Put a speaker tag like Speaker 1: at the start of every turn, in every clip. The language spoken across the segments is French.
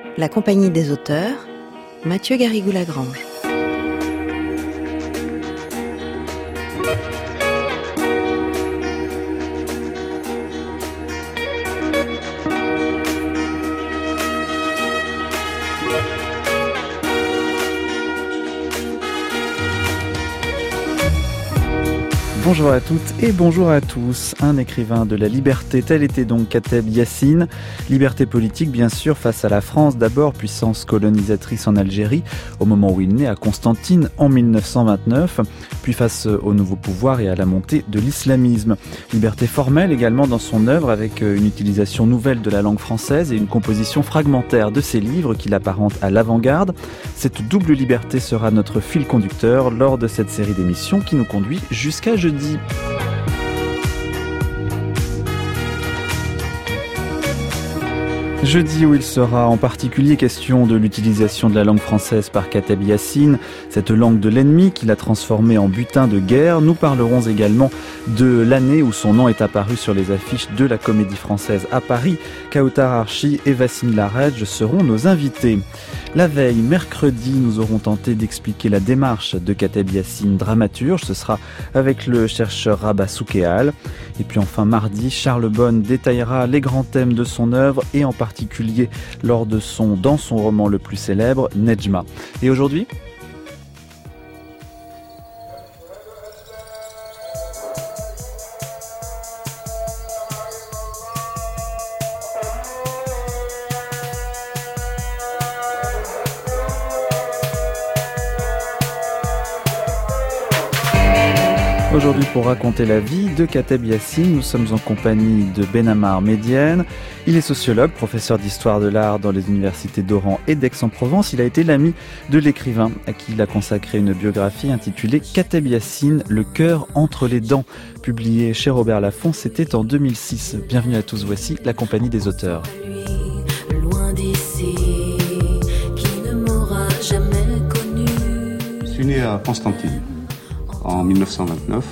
Speaker 1: La Compagnie des auteurs, Mathieu Garrigou-Lagrange.
Speaker 2: Bonjour à toutes et bonjour à tous. Un écrivain de la liberté, tel était donc Kateb Yassine. Liberté politique, bien sûr, face à la France d'abord, puissance colonisatrice en Algérie, au moment où il naît à Constantine en 1929, puis face au nouveau pouvoir et à la montée de l'islamisme. Liberté formelle également dans son œuvre, avec une utilisation nouvelle de la langue française et une composition fragmentaire de ses livres qui l'apparentent à l'avant-garde. Cette double liberté sera notre fil conducteur lors de cette série d'émissions qui nous conduit jusqu'à jeudi. Jeudi où il sera en particulier question de l'utilisation de la langue française par Kateb Yassine, cette langue de l'ennemi qu'il a transformée en butin de guerre. Nous parlerons également de l'année où son nom est apparu sur les affiches de la Comédie Française à Paris. Kautar Archi et Wassine Laredj seront nos invités. La veille, mercredi, nous aurons tenté d'expliquer la démarche de Kateb Yassine, dramaturge. Ce sera avec le chercheur Rabah Soukéal. Et puis enfin mardi, Charles Bonne détaillera les grands thèmes de son œuvre et en particulier dans son roman le plus célèbre, Nedjma. Et aujourd'hui ? Aujourd'hui, pour raconter la vie de Kateb Yassine, nous sommes en compagnie de Benamar Médienne. Il est sociologue, professeur d'histoire de l'art dans les universités d'Oran et d'Aix-en-Provence. Il a été l'ami de l'écrivain à qui il a consacré une biographie intitulée Kateb Yassine, le cœur entre les dents, publiée chez Robert Laffont, c'était en 2006. Bienvenue à tous, voici la Compagnie des auteurs.
Speaker 3: Loin d'ici, qui ne m'aura jamais connu.
Speaker 4: Je suis né à Constantine en 1929.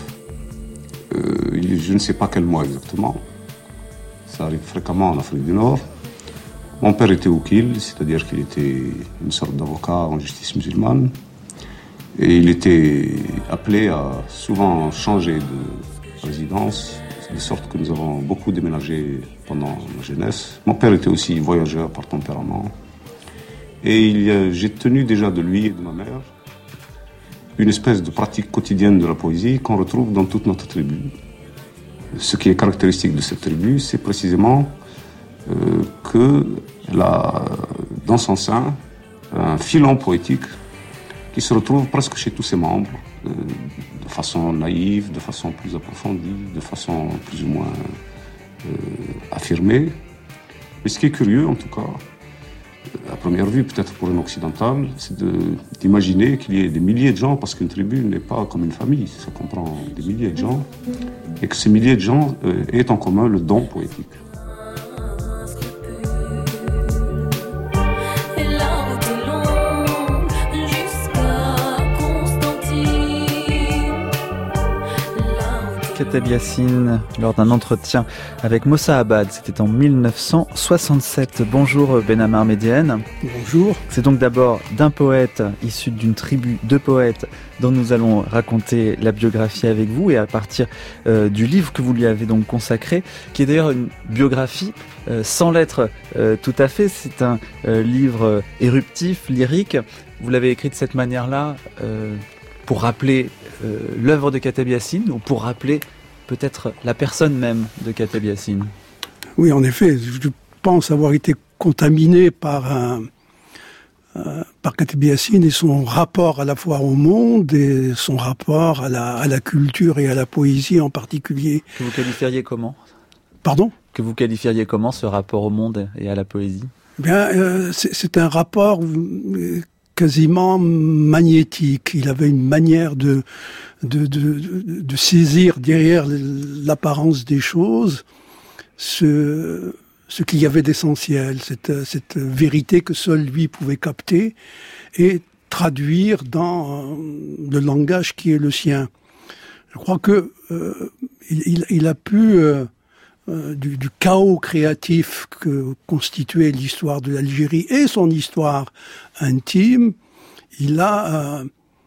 Speaker 4: Je ne sais pas quel mois exactement. Ça arrive fréquemment en Afrique du Nord. Mon père était oukil, c'est-à-dire qu'il était une sorte d'avocat en justice musulmane. Et il était appelé à souvent changer de résidence, de sorte que nous avons beaucoup déménagé pendant ma jeunesse. Mon père était aussi voyageur par tempérament. Et j'ai tenu déjà de lui et de ma mère une espèce de pratique quotidienne de la poésie qu'on retrouve dans toute notre tribu. Ce qui est caractéristique de cette tribu, c'est précisément que dans son sein, un filon poétique qui se retrouve presque chez tous ses membres, de façon naïve, de façon plus approfondie, de façon plus ou moins affirmée. Mais ce qui est curieux, en tout cas, à première vue, peut-être pour un occidental, c'est d'imaginer qu'il y ait des milliers de gens, parce qu'une tribu n'est pas comme une famille, ça comprend des milliers de gens, et que ces milliers de gens aient en commun le don poétique.
Speaker 2: Kateb Yassine, lors d'un entretien avec Mossa Abad, c'était en 1967. Bonjour Benamar Médienne.
Speaker 5: Bonjour.
Speaker 2: C'est donc d'abord d'un poète issu d'une tribu de poètes dont nous allons raconter la biographie avec vous et à partir du livre que vous lui avez donc consacré, qui est d'ailleurs une biographie sans lettres tout à fait. C'est un livre éruptif, lyrique. Vous l'avez écrit de cette manière-là pour rappeler l'œuvre de Kateb Yassine ou pour rappeler peut-être la personne même de Kateb Yassine?
Speaker 5: Oui, en effet, je pense avoir été contaminé par Kateb Yassine et son rapport à la fois au monde et son rapport à la culture et à la poésie en particulier.
Speaker 2: Que vous qualifieriez comment?
Speaker 5: Pardon?
Speaker 2: Que vous qualifieriez comment ce rapport au monde et à la poésie?
Speaker 5: Bien, c'est un rapport quasiment magnétique. Il avait une manière de saisir derrière l'apparence des choses ce qu'il y avait d'essentiel, cette vérité que seul lui pouvait capter et traduire dans le langage qui est le sien. Je crois que il a pu du chaos créatif que constituait l'histoire de l'Algérie et son histoire intime, il a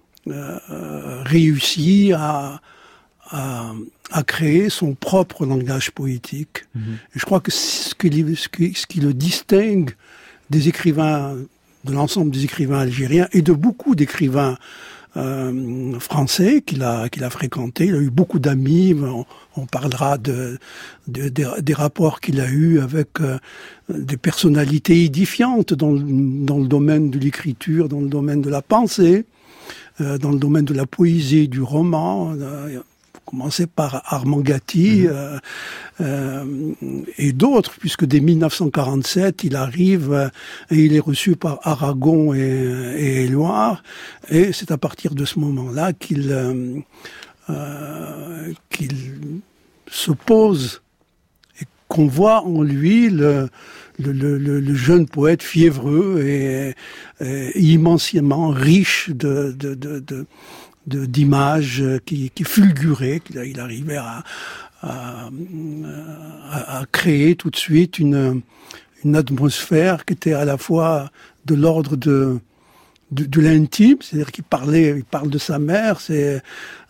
Speaker 5: réussi à créer son propre langage poétique. Et je crois que ce qui le distingue des écrivains, de l'ensemble des écrivains algériens et de beaucoup d'écrivains français qu'il a fréquenté. Il a eu beaucoup d'amis. On parlera des rapports qu'il a eus avec des personnalités édifiantes dans le domaine de l'écriture, dans le domaine de la pensée, dans le domaine de la poésie, du roman. Commencé par Armand Gatti et d'autres, puisque dès 1947, il arrive et il est reçu par Aragon et Éluard, et c'est à partir de ce moment-là qu'il se pose et qu'on voit en lui le jeune poète fiévreux et immensément riche d'images qui fulguraient, qu'il arrivait à créer tout de suite une atmosphère qui était à la fois de l'ordre de l'intime, c'est-à-dire qu'il parle de sa mère, c'est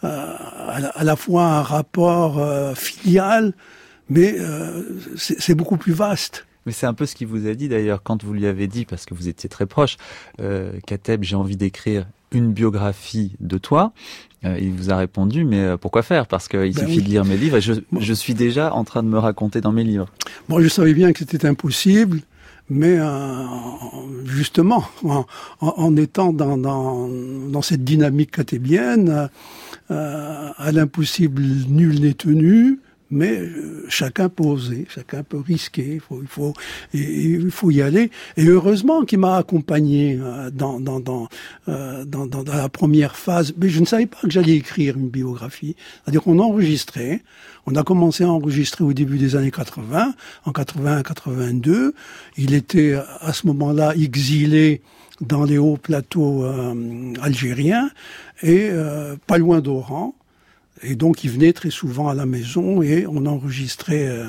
Speaker 5: à la fois un rapport filial, mais c'est beaucoup plus vaste.
Speaker 2: Mais c'est un peu ce qu'il vous a dit d'ailleurs quand vous lui avez dit, parce que vous étiez très proche, Kateb, j'ai envie d'écrire une biographie de toi. Il vous a répondu, mais pourquoi faire? Parce qu'il suffit de lire mes livres et je suis déjà en train de me raconter dans mes livres.
Speaker 5: Bon, je savais bien que c'était impossible, mais justement, en étant dans cette dynamique katébienne, à l'impossible, nul n'est tenu. Mais chacun peut oser, chacun peut risquer, il faut y aller. Et heureusement qu'il m'a accompagné dans la première phase. Mais je ne savais pas que j'allais écrire une biographie. C'est-à-dire qu'on enregistrait. On a commencé à enregistrer au début des années 80, en 81-82. Il était à ce moment-là exilé dans les hauts plateaux algériens et pas loin d'Oran. Et donc, il venait très souvent à la maison et on enregistrait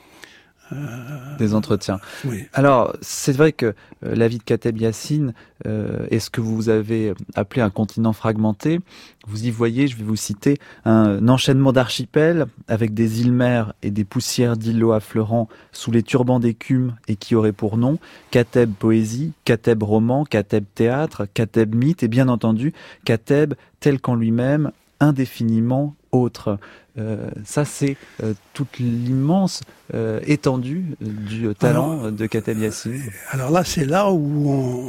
Speaker 2: des entretiens.
Speaker 5: Oui.
Speaker 2: Alors, c'est vrai que la vie de Kateb Yassine est ce que vous avez appelé un continent fragmenté. Vous y voyez, je vais vous citer, un enchaînement d'archipels avec des îles-mers et des poussières d'îlots affleurant sous les turbans d'écume et qui auraient pour nom Kateb poésie, Kateb roman, Kateb théâtre, Kateb mythe et bien entendu Kateb tel qu'en lui-même indéfiniment autre. Ça, c'est toute l'immense étendue du talent de Kateb Yassine.
Speaker 5: Alors là, c'est là où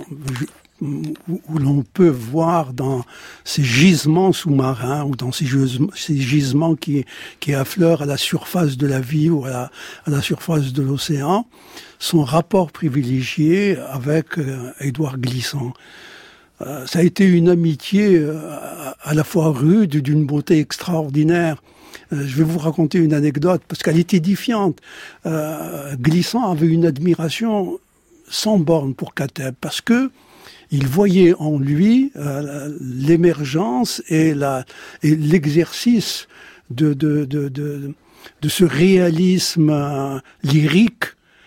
Speaker 5: l'on peut voir dans ces gisements sous-marins ou dans ces gisements qui affleurent à la surface de la vie ou à la surface de l'océan, son rapport privilégié avec Édouard Glissant. Ça a été une amitié à la fois rude, d'une beauté extraordinaire. Je vais vous raconter une anecdote parce qu'elle est édifiante. Glissant avait une admiration sans borne pour Kateb parce que il voyait en lui l'émergence et l'exercice de ce réalisme lyrique,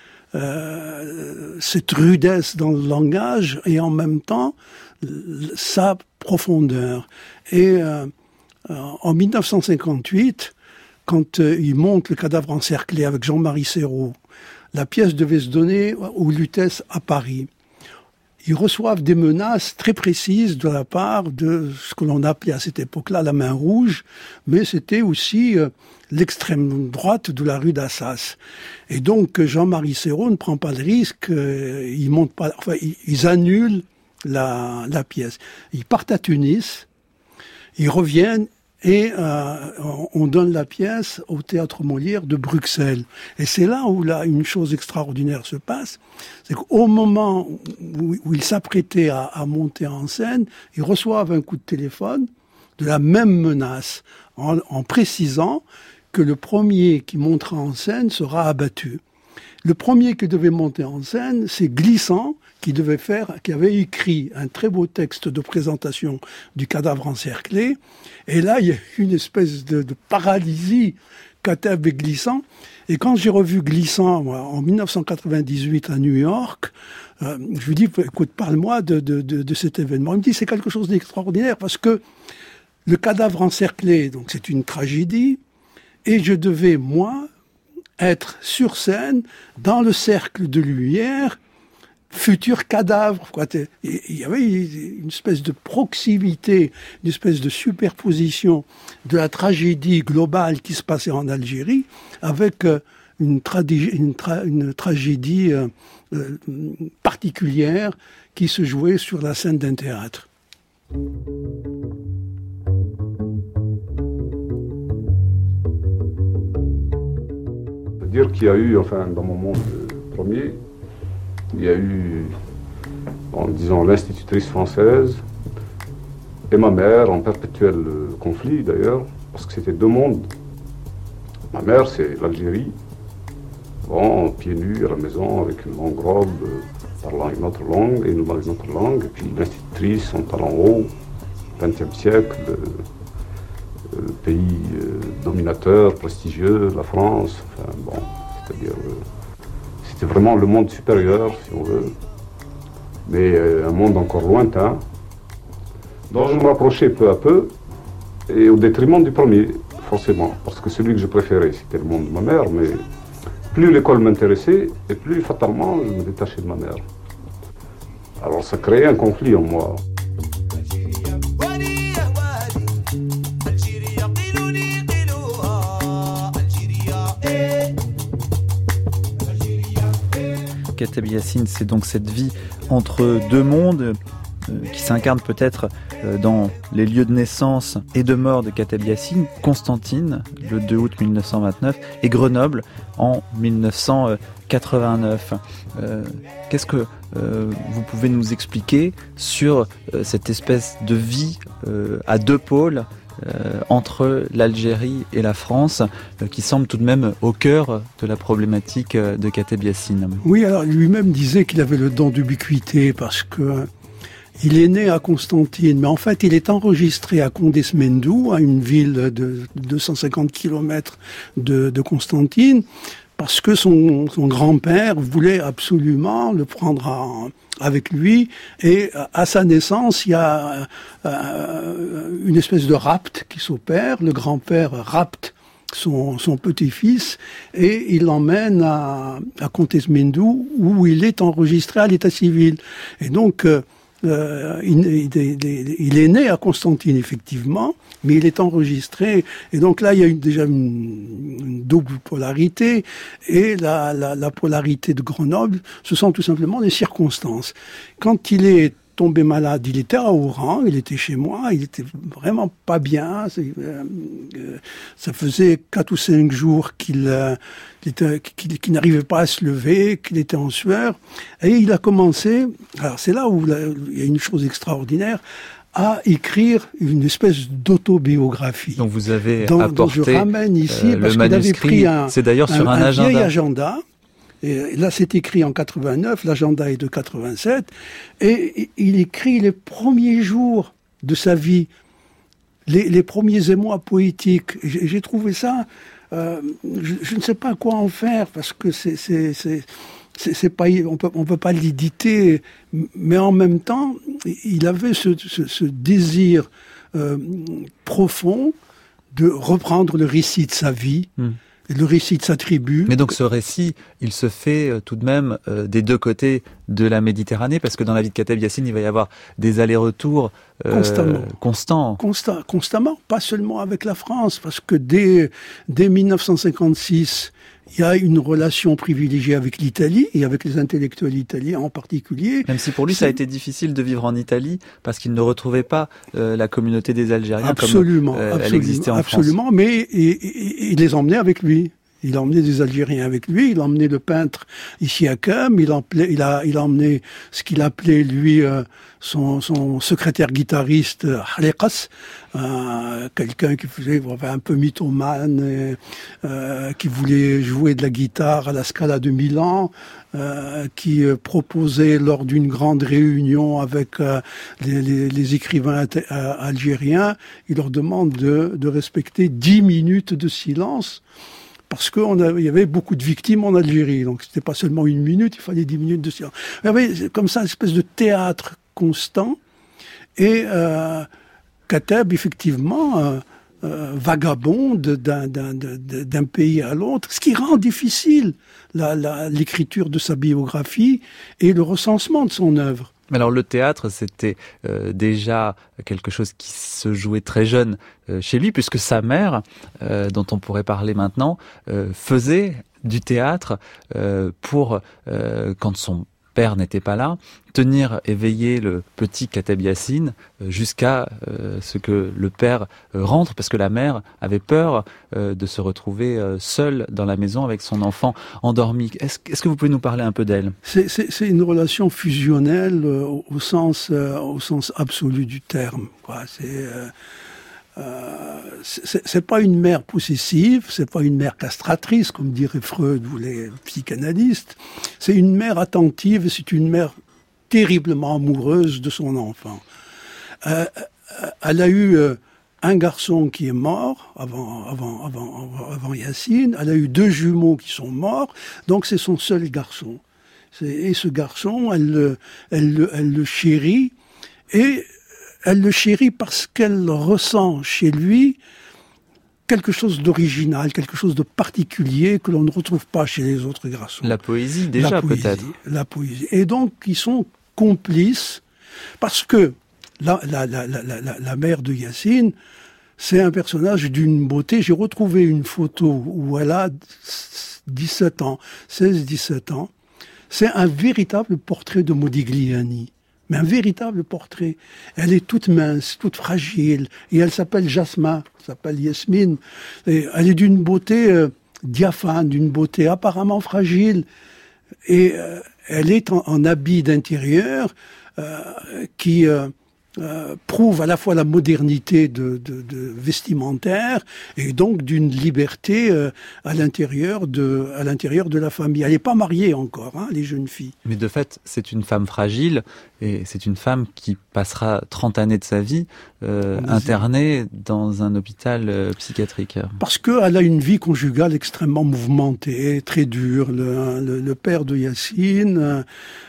Speaker 5: cette rudesse dans le langage et en même temps sa profondeur. Et en 1958, quand il monte Le Cadavre encerclé avec Jean-Marie Serrault, la pièce devait se donner au Lutèce à Paris. Ils reçoivent des menaces très précises de la part de ce que l'on appelait à cette époque-là la main rouge, mais c'était aussi l'extrême droite de la rue d'Assas. Et donc Jean-Marie Serrault ne prend pas le risque, ils annulent la pièce. Ils partent à Tunis, ils reviennent et on donne la pièce au Théâtre Molière de Bruxelles. Et c'est là où une chose extraordinaire se passe, c'est qu'au moment où ils s'apprêtaient à monter en scène, ils reçoivent un coup de téléphone de la même menace, en précisant que le premier qui montera en scène sera abattu. Le premier qui devait monter en scène, c'est Glissant, qui avait écrit un très beau texte de présentation du Cadavre encerclé. Et là, il y a une espèce de paralysie Kateb et Glissant. Et quand j'ai revu Glissant, moi, en 1998 à New York, je lui dis, écoute, parle-moi de cet événement. Il me dit, c'est quelque chose d'extraordinaire parce que le cadavre encerclé, donc c'est une tragédie, et je devais, moi, être sur scène, dans le cercle de lumière, futur cadavre. Il y avait une espèce de proximité, une espèce de superposition de la tragédie globale qui se passait en Algérie avec une tragédie particulière qui se jouait sur la scène d'un théâtre.
Speaker 4: Dire qu'il y a eu, enfin, dans mon monde premier, il y a eu, en disant, l'institutrice française et ma mère, en perpétuel conflit d'ailleurs, parce que c'était deux mondes. Ma mère, c'est l'Algérie, bon, pieds nus à la maison, avec une longue robe, parlant une autre langue, et nous parlons une autre langue, et puis l'institutrice, en talons hauts, 20e siècle, pays dominateur, prestigieux, la France, enfin bon, c'est-à-dire, c'était vraiment le monde supérieur, si on veut, mais un monde encore lointain, dont je me rapprochais peu à peu, et au détriment du premier, forcément, parce que celui que je préférais, c'était le monde de ma mère, mais plus l'école m'intéressait, et plus fatalement, je me détachais de ma mère. Alors ça créait un conflit en moi.
Speaker 2: Kateb Yassine, c'est donc cette vie entre deux mondes qui s'incarne peut-être dans les lieux de naissance et de mort de Kateb Yassine, Constantine, le 2 août 1929, et Grenoble en 1989. Qu'est-ce que vous pouvez nous expliquer sur cette espèce de vie à deux pôles entre l'Algérie et la France, qui semble tout de même au cœur de la problématique de Kateb Yassine?
Speaker 5: Oui, alors lui-même disait qu'il avait le don d'ubiquité parce que il est né à Constantine, mais en fait il est enregistré à Condesmendou, à une ville de 250 km de Constantine, parce que son grand-père voulait absolument le prendre avec lui, et à sa naissance, il y a une espèce de rapt qui s'opère. Le grand-père rapte son petit-fils et il l'emmène à Condesmendou, où il est enregistré à l'état civil. Et donc, il est né à Constantine, effectivement, mais il est enregistré. Et donc là, il y a déjà une double polarité. Et la polarité de Grenoble, ce sont tout simplement des circonstances. Quand il est tombé malade, il était à Oran, il était chez moi, il était vraiment pas bien. Ça faisait 4 ou 5 jours qu'il n'arrivait pas à se lever, qu'il était en sueur. Et il a commencé, alors c'est là où il y a une chose extraordinaire, à écrire une espèce d'autobiographie.
Speaker 2: Donc vous avez apporté dont je
Speaker 5: ramène ici, parce qu'il avait pris
Speaker 2: c'est d'ailleurs sur un
Speaker 5: vieil agenda. Et là, c'est écrit en 89, l'agenda est de 87, et il écrit les premiers jours de sa vie, les premiers émois poétiques. J'ai trouvé ça, je ne sais pas quoi en faire, parce que c'est pas, on peut pas l'éditer, mais en même temps, il avait ce désir profond de reprendre le récit de sa vie. Le récit de sa tribu.
Speaker 2: Mais donc ce récit, il se fait tout de même des deux côtés de la Méditerranée, parce que dans la vie de Kateb Yassine, il va y avoir des allers-retours
Speaker 5: constamment, pas seulement avec la France, parce que dès 1956, il y a une relation privilégiée avec l'Italie, et avec les intellectuels italiens en particulier.
Speaker 2: Même si pour lui, ça a été difficile de vivre en Italie, parce qu'il ne retrouvait pas la communauté des Algériens comme elle existait en France.
Speaker 5: Absolument, mais il les emmenait avec lui. Il a emmené des Algériens avec lui. Il a emmené le peintre Isiakem. Il a emmené ce qu'il appelait, lui, son secrétaire guitariste, Halikas, quelqu'un qui faisait un peu mythomane, qui voulait jouer de la guitare à la Scala de Milan, qui proposait lors d'une grande réunion avec les écrivains algériens, il leur demande de respecter 10 minutes de silence. Parce qu'il y avait beaucoup de victimes en Algérie. Donc, c'était pas seulement 1 minute, il fallait 10 minutes de silence. Il y avait comme ça une espèce de théâtre constant. Et Kateb, effectivement, vagabonde d'un pays à l'autre, ce qui rend difficile l'écriture de sa biographie et le recensement de son œuvre.
Speaker 2: Alors le théâtre, c'était déjà quelque chose qui se jouait très jeune chez lui, puisque sa mère, dont on pourrait parler maintenant, faisait du théâtre pour, quand son père n'était pas là, tenir éveillé le petit Kateb Yassine jusqu'à ce que le père rentre, parce que la mère avait peur de se retrouver seule dans la maison avec son enfant endormi. Est-ce que vous pouvez nous parler un peu d'elle ?
Speaker 5: C'est une relation fusionnelle au sens absolu du terme, quoi. C'est pas une mère possessive, c'est pas une mère castratrice, comme dirait Freud ou les psychanalystes. C'est une mère attentive, c'est une mère terriblement amoureuse de son enfant. Elle a eu un garçon qui est mort avant Yassine. Elle a eu 2 jumeaux qui sont morts, donc c'est son seul garçon. Et ce garçon, elle le chérit, et elle le chérit parce qu'elle ressent chez lui quelque chose d'original, quelque chose de particulier que l'on ne retrouve pas chez les autres garçons.
Speaker 2: La poésie, déjà, peut-être.
Speaker 5: La poésie. Et donc, ils sont complices parce que la mère de Yassine, c'est un personnage d'une beauté. J'ai retrouvé une photo où elle a 17 ans, 16-17 ans. C'est un véritable portrait de Modigliani. Mais un véritable portrait. Elle est toute mince, toute fragile. Et elle s'appelle Jasmin, elle s'appelle Yasmine. Et elle est d'une beauté diaphane, d'une beauté apparemment fragile. Et elle est en habit d'intérieur qui prouve à la fois la modernité de vestimentaire et donc d'une liberté à l'intérieur de la famille. Elle n'est pas mariée encore, hein, les jeunes filles.
Speaker 2: Mais de fait, c'est une femme fragile et c'est une femme qui passera 30 années de sa vie internée dans un hôpital psychiatrique.
Speaker 5: Parce qu'elle a une vie conjugale extrêmement mouvementée, très dure. Le père de Yassine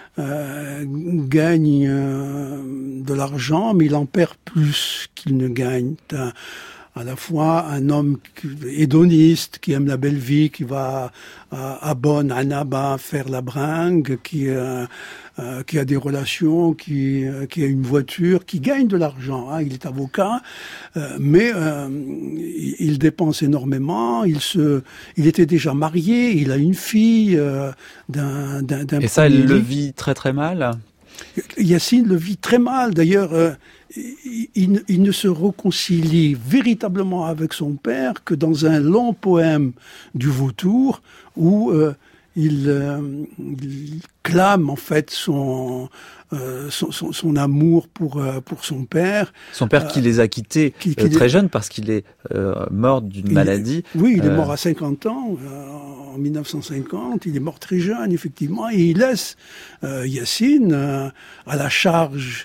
Speaker 5: gagne de l'argent, mais il en perd plus qu'il ne gagne. À la fois un homme hédoniste qui aime la belle vie, qui va à Bonn, à Naba faire la bringue, qui a des relations, qui a une voiture, qui gagne de l'argent. Hein. Il est avocat, mais il dépense énormément. Il était déjà marié, il a une fille d'un.
Speaker 2: Et ça, elle le vit très très mal.
Speaker 5: Yassine le vit très mal. D'ailleurs, il ne se réconcilie véritablement avec son père que dans un long poème du Vautour où il clame en fait son amour pour son père.
Speaker 2: Son père qui les a quittés très jeunes parce qu'il est mort d'une maladie.
Speaker 5: Oui, il est mort à 50 ans, en 1950. Il est mort très jeune, effectivement. Et il laisse Yassine à la charge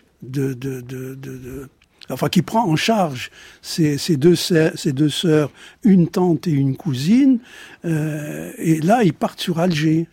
Speaker 5: enfin, qui prend en charge ses deux sœurs, une tante et une cousine, et là, ils partent sur Alger.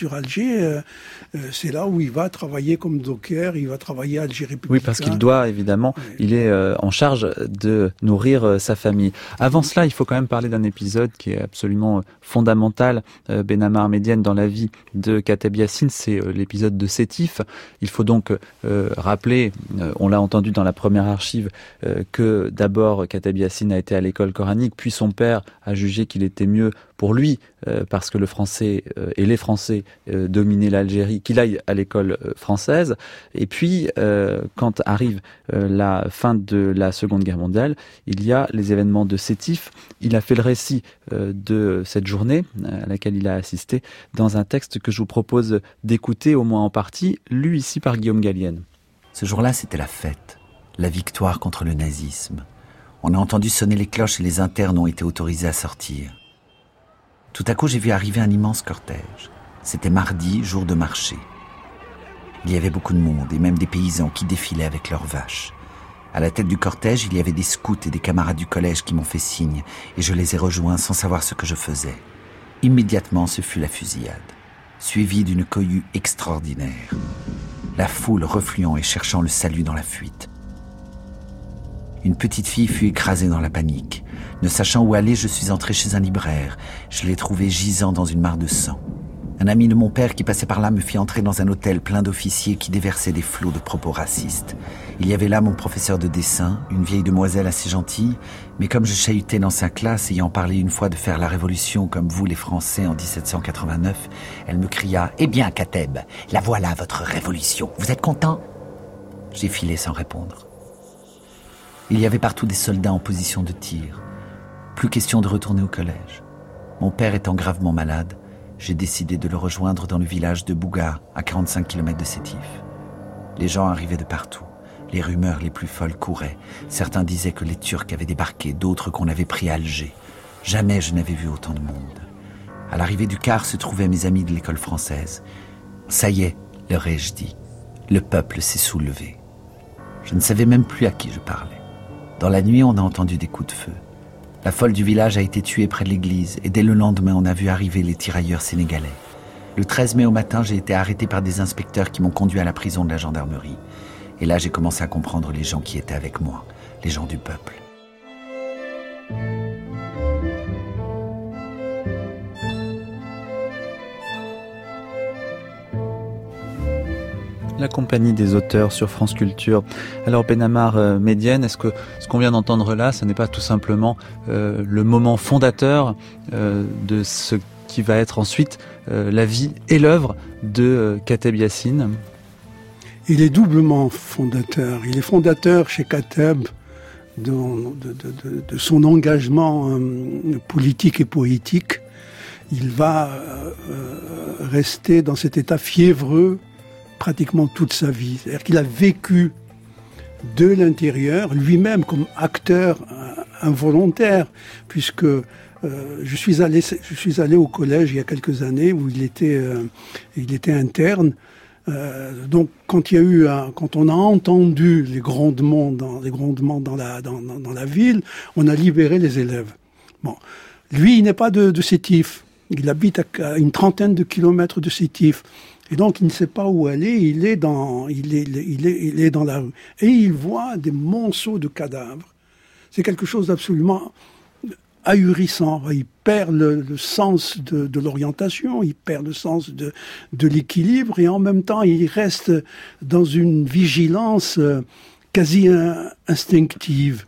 Speaker 5: C'est là où il va travailler comme docker, il va travailler à Alger Républicain.
Speaker 2: Oui, parce qu'il doit, évidemment, il est en charge de nourrir sa famille. Avant cela, il faut quand même parler d'un épisode qui est absolument fondamental, Benabar Médiane, dans la vie de Kateb Yassine, c'est l'épisode de Sétif. Il faut donc rappeler, on l'a entendu dans la première archive arrive que d'abord Khatab Yassine a été à l'école coranique, puis son père a jugé qu'il était mieux pour lui, parce que le français et les Français dominaient l'Algérie, qu'il aille à l'école française. Et puis, quand arrive la fin de la Seconde Guerre mondiale, il y a les événements de Sétif. Il a fait le récit de cette journée à laquelle il a assisté dans un texte que je vous propose d'écouter, au moins en partie, lu ici par Guillaume Gallienne.
Speaker 6: Ce jour-là, c'était la fête, la victoire contre le nazisme. On a entendu sonner les cloches et les internes ont été autorisés à sortir. Tout à coup, j'ai vu arriver un immense cortège. C'était mardi, jour de marché. Il y avait beaucoup de monde et même des paysans qui défilaient avec leurs vaches. À la tête du cortège, il y avait des scouts et des camarades du collège qui m'ont fait signe et je les ai rejoints sans savoir ce que je faisais. Immédiatement, ce fut la fusillade, suivie d'une cohue extraordinaire. La foule refluant et cherchant le salut dans la fuite. Une petite fille fut écrasée dans la panique. Ne sachant où aller, je suis entré chez un libraire. Je l'ai trouvé gisant dans une mare de sang. Un ami de mon père qui passait par là me fit entrer dans un hôtel plein d'officiers qui déversaient des flots de propos racistes. Il y avait là mon professeur de dessin, une vieille demoiselle assez gentille, mais comme je chahutais dans sa classe, ayant parlé une fois de faire la révolution comme vous les Français en 1789, elle me cria « Eh bien, Khatab, la voilà votre révolution. Vous êtes content ?» J'ai filé sans répondre. Il y avait partout des soldats en position de tir. Plus question de retourner au collège. Mon père étant gravement malade, j'ai décidé de le rejoindre dans le village de Bouga, à 45 km de Sétif. Les gens arrivaient de partout. Les rumeurs les plus folles couraient. Certains disaient que les Turcs avaient débarqué, d'autres qu'on avait pris à Alger. Jamais je n'avais vu autant de monde. À l'arrivée du car se trouvaient mes amis de l'école française. Ça y est, leur ai-je dit. Le peuple s'est soulevé. Je ne savais même plus à qui je parlais. Dans la nuit, on a entendu des coups de feu. La folle du village a été tuée près de l'église et dès le lendemain, on a vu arriver les tirailleurs sénégalais. Le 13 mai au matin, j'ai été arrêté par des inspecteurs qui m'ont conduit à la prison de la gendarmerie. Et là, j'ai commencé à comprendre les gens qui étaient avec moi, les gens du peuple.
Speaker 2: La compagnie des auteurs sur France Culture. Alors Benamar Médienne, est-ce que ce qu'on vient d'entendre là, ce n'est pas tout simplement le moment fondateur de ce qui va être ensuite la vie et l'œuvre de Khatab Yassine ?
Speaker 5: Il est doublement fondateur. Il est fondateur chez Khatab de son engagement politique et poétique. Il va rester dans cet état fiévreux pratiquement toute sa vie. C'est-à-dire qu'il a vécu de l'intérieur, lui-même comme acteur involontaire, puisque je suis allé au collège il y a quelques années où il était interne. Donc quand on a entendu les grondements dans la ville, on a libéré les élèves. Bon, lui, il n'est pas de Sétif. Il habite à une trentaine de kilomètres de Sétif. Et donc, il ne sait pas où aller, il est dans la rue. Et il voit des monceaux de cadavres. C'est quelque chose d'absolument ahurissant. Il perd le sens de l'orientation, il perd le sens de l'équilibre, et en même temps, il reste dans une vigilance quasi instinctive.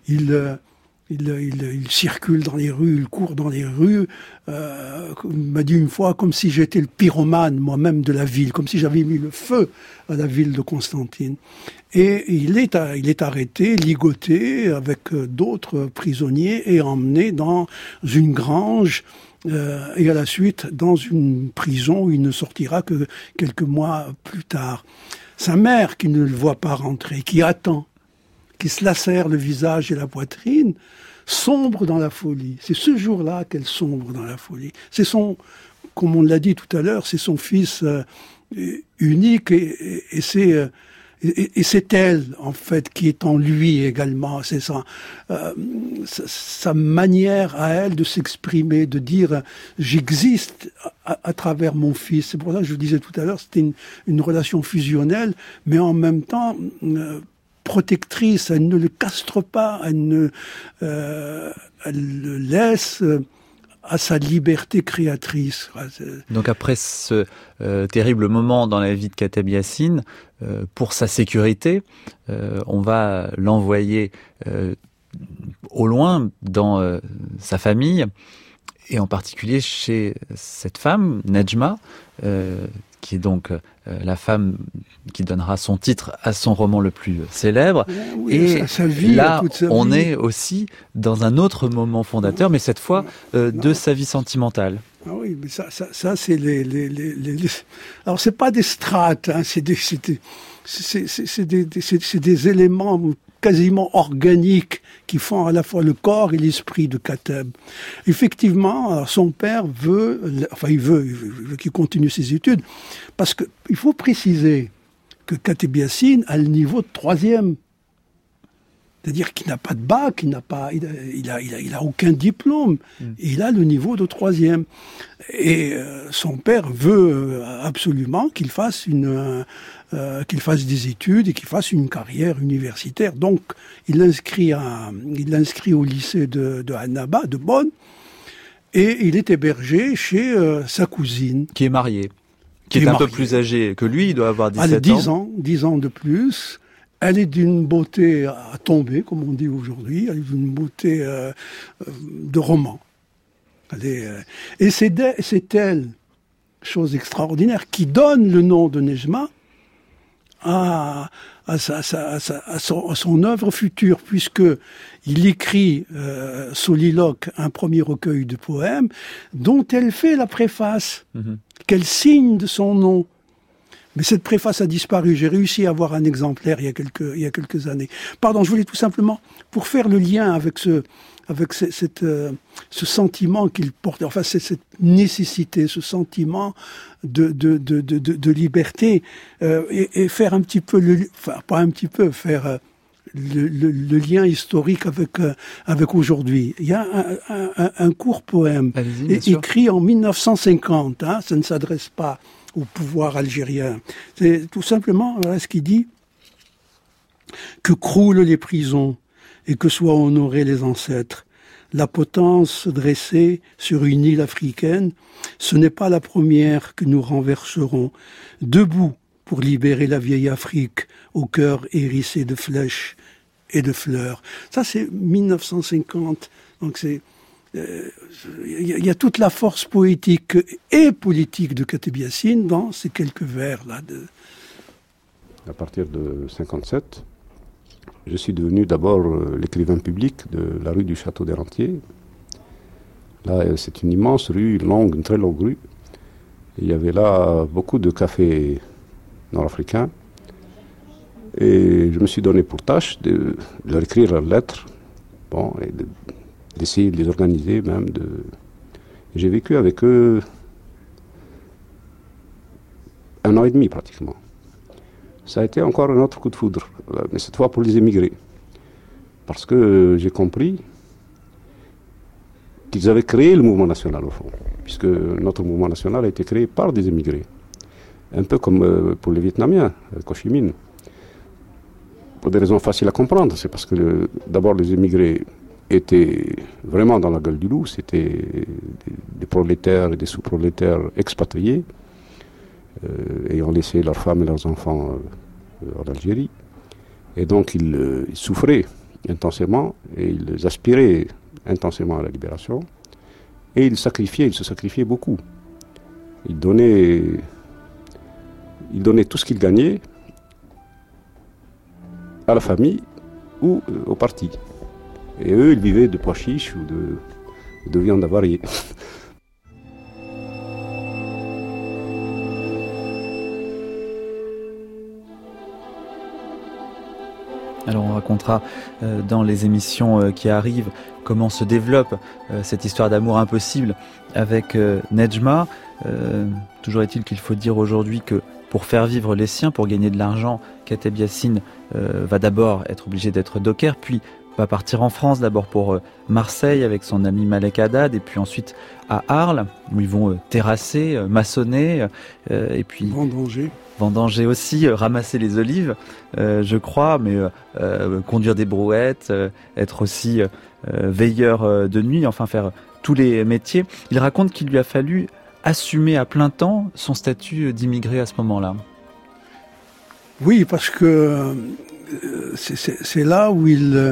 Speaker 5: Il circule dans les rues, il court dans les rues. Il m'a dit une fois, comme si j'étais le pyromane moi-même de la ville, comme si j'avais mis le feu à la ville de Constantine. Et il est arrêté, ligoté avec d'autres prisonniers et emmené dans une grange et à la suite dans une prison où il ne sortira que quelques mois plus tard. Sa mère, qui ne le voit pas rentrer, qui attend, qui se lacère le visage et la poitrine, sombre dans la folie. C'est ce jour-là qu'elle sombre dans la folie. C'est comme on l'a dit tout à l'heure, c'est son fils unique et c'est elle, en fait, qui est en lui également. C'est sa manière à elle de s'exprimer, de dire « j'existe à travers mon fils ». C'est pour ça que je vous disais tout à l'heure, c'était une relation fusionnelle, mais en même temps protectrice. Elle ne le castre pas, elle le laisse à sa liberté créatrice.
Speaker 2: Donc après ce terrible moment dans la vie de Kateb Yassine, pour sa sécurité, on va l'envoyer au loin dans sa famille, et en particulier chez cette femme, Nedjma, qui est donc la femme qui donnera son titre à son roman le plus célèbre.
Speaker 5: Oui,
Speaker 2: et
Speaker 5: sa vie,
Speaker 2: là,
Speaker 5: toute sa
Speaker 2: on
Speaker 5: vie.
Speaker 2: est aussi dans un autre moment fondateur, mais cette fois de sa vie sentimentale.
Speaker 5: Ah oui, mais ça c'est Alors c'est pas des strates, hein, c'est des éléments quasiment organiques qui font à la fois le corps et l'esprit de Kateb. Effectivement, alors son père veut qu'il continue ses études, parce que il faut préciser que Kateb Yassine a le niveau de 3e. C'est-à-dire qu'il n'a pas de bac, il a aucun diplôme. Il a le niveau de 3e. Et son père veut absolument qu'il fasse des études et qu'il fasse une carrière universitaire. Donc, il l'inscrit au lycée de Annaba, de Bonn, et il est hébergé chez sa cousine.
Speaker 2: Qui est mariée, qui est un peu plus âgée que lui, il doit avoir 17 ans.
Speaker 5: 10 ans de plus. Elle est d'une beauté à tomber, comme on dit aujourd'hui. Elle est d'une beauté de roman. Et c'est elle, chose extraordinaire, qui donne le nom de Nedjma à son œuvre future, puisque il écrit Soliloque, un premier recueil de poèmes, dont elle fait la préface, qu'elle signe de son nom. Mais cette préface a disparu. J'ai réussi à avoir un exemplaire il y a quelques années. Pardon, je voulais tout simplement, pour faire le lien avec ce sentiment qu'il porte, enfin cette nécessité, ce sentiment de liberté, et faire un petit peu faire le lien historique avec aujourd'hui. Il y a un court poème écrit en 1950. Hein, ça ne s'adresse pas au pouvoir algérien. C'est tout simplement ce qu'il dit: que croulent les prisons et que soient honorés les ancêtres. La potence dressée sur une île africaine, ce n'est pas la première que nous renverserons. Debout pour libérer la vieille Afrique au cœur hérissé de flèches et de fleurs. Ça, c'est 1950. Donc il y a toute la force poétique et politique de Kateb Yassine dans ces quelques vers-là.
Speaker 4: À partir de 1957, je suis devenu d'abord l'écrivain public de la rue du Château des Rentiers. Là, c'est une immense rue, une très longue rue. Et il y avait là beaucoup de cafés nord-africains. Et je me suis donné pour tâche de leur écrire leurs lettres, et d'essayer de les organiser même. J'ai vécu avec eux 1 an et demi pratiquement. Ça a été encore un autre coup de foudre, mais cette fois pour les émigrés. Parce que j'ai compris qu'ils avaient créé le mouvement national au fond, puisque notre mouvement national a été créé par des émigrés. Un peu comme pour les Vietnamiens, Ho Chi Minh. Pour des raisons faciles à comprendre, c'est parce que d'abord les émigrés étaient vraiment dans la gueule du loup, c'était des prolétaires et des sous-prolétaires expatriés, ayant laissé leurs femmes et leurs enfants en Algérie. Et donc ils souffraient intensément et ils aspiraient intensément à la libération. Et ils se sacrifiaient beaucoup. Ils donnaient tout ce qu'ils gagnaient à la famille ou au parti. Et eux, ils vivaient de pois chiches ou de viande avariée.
Speaker 2: Alors on racontera dans les émissions qui arrivent comment se développe cette histoire d'amour impossible avec Nedjma. Toujours est-il qu'il faut dire aujourd'hui que pour faire vivre les siens, pour gagner de l'argent, Kateb Yassine va d'abord être obligé d'être docker, puis va partir en France, d'abord pour Marseille avec son ami Malek Haddad, et puis ensuite à Arles, où ils vont terrasser, maçonner, et puis vendanger aussi, ramasser les olives, je crois, mais conduire des brouettes, être aussi veilleur de nuit, enfin faire tous les métiers. Il raconte qu'il lui a fallu assumer à plein temps son statut d'immigré à ce moment-là.
Speaker 5: Oui, parce que c'est là où il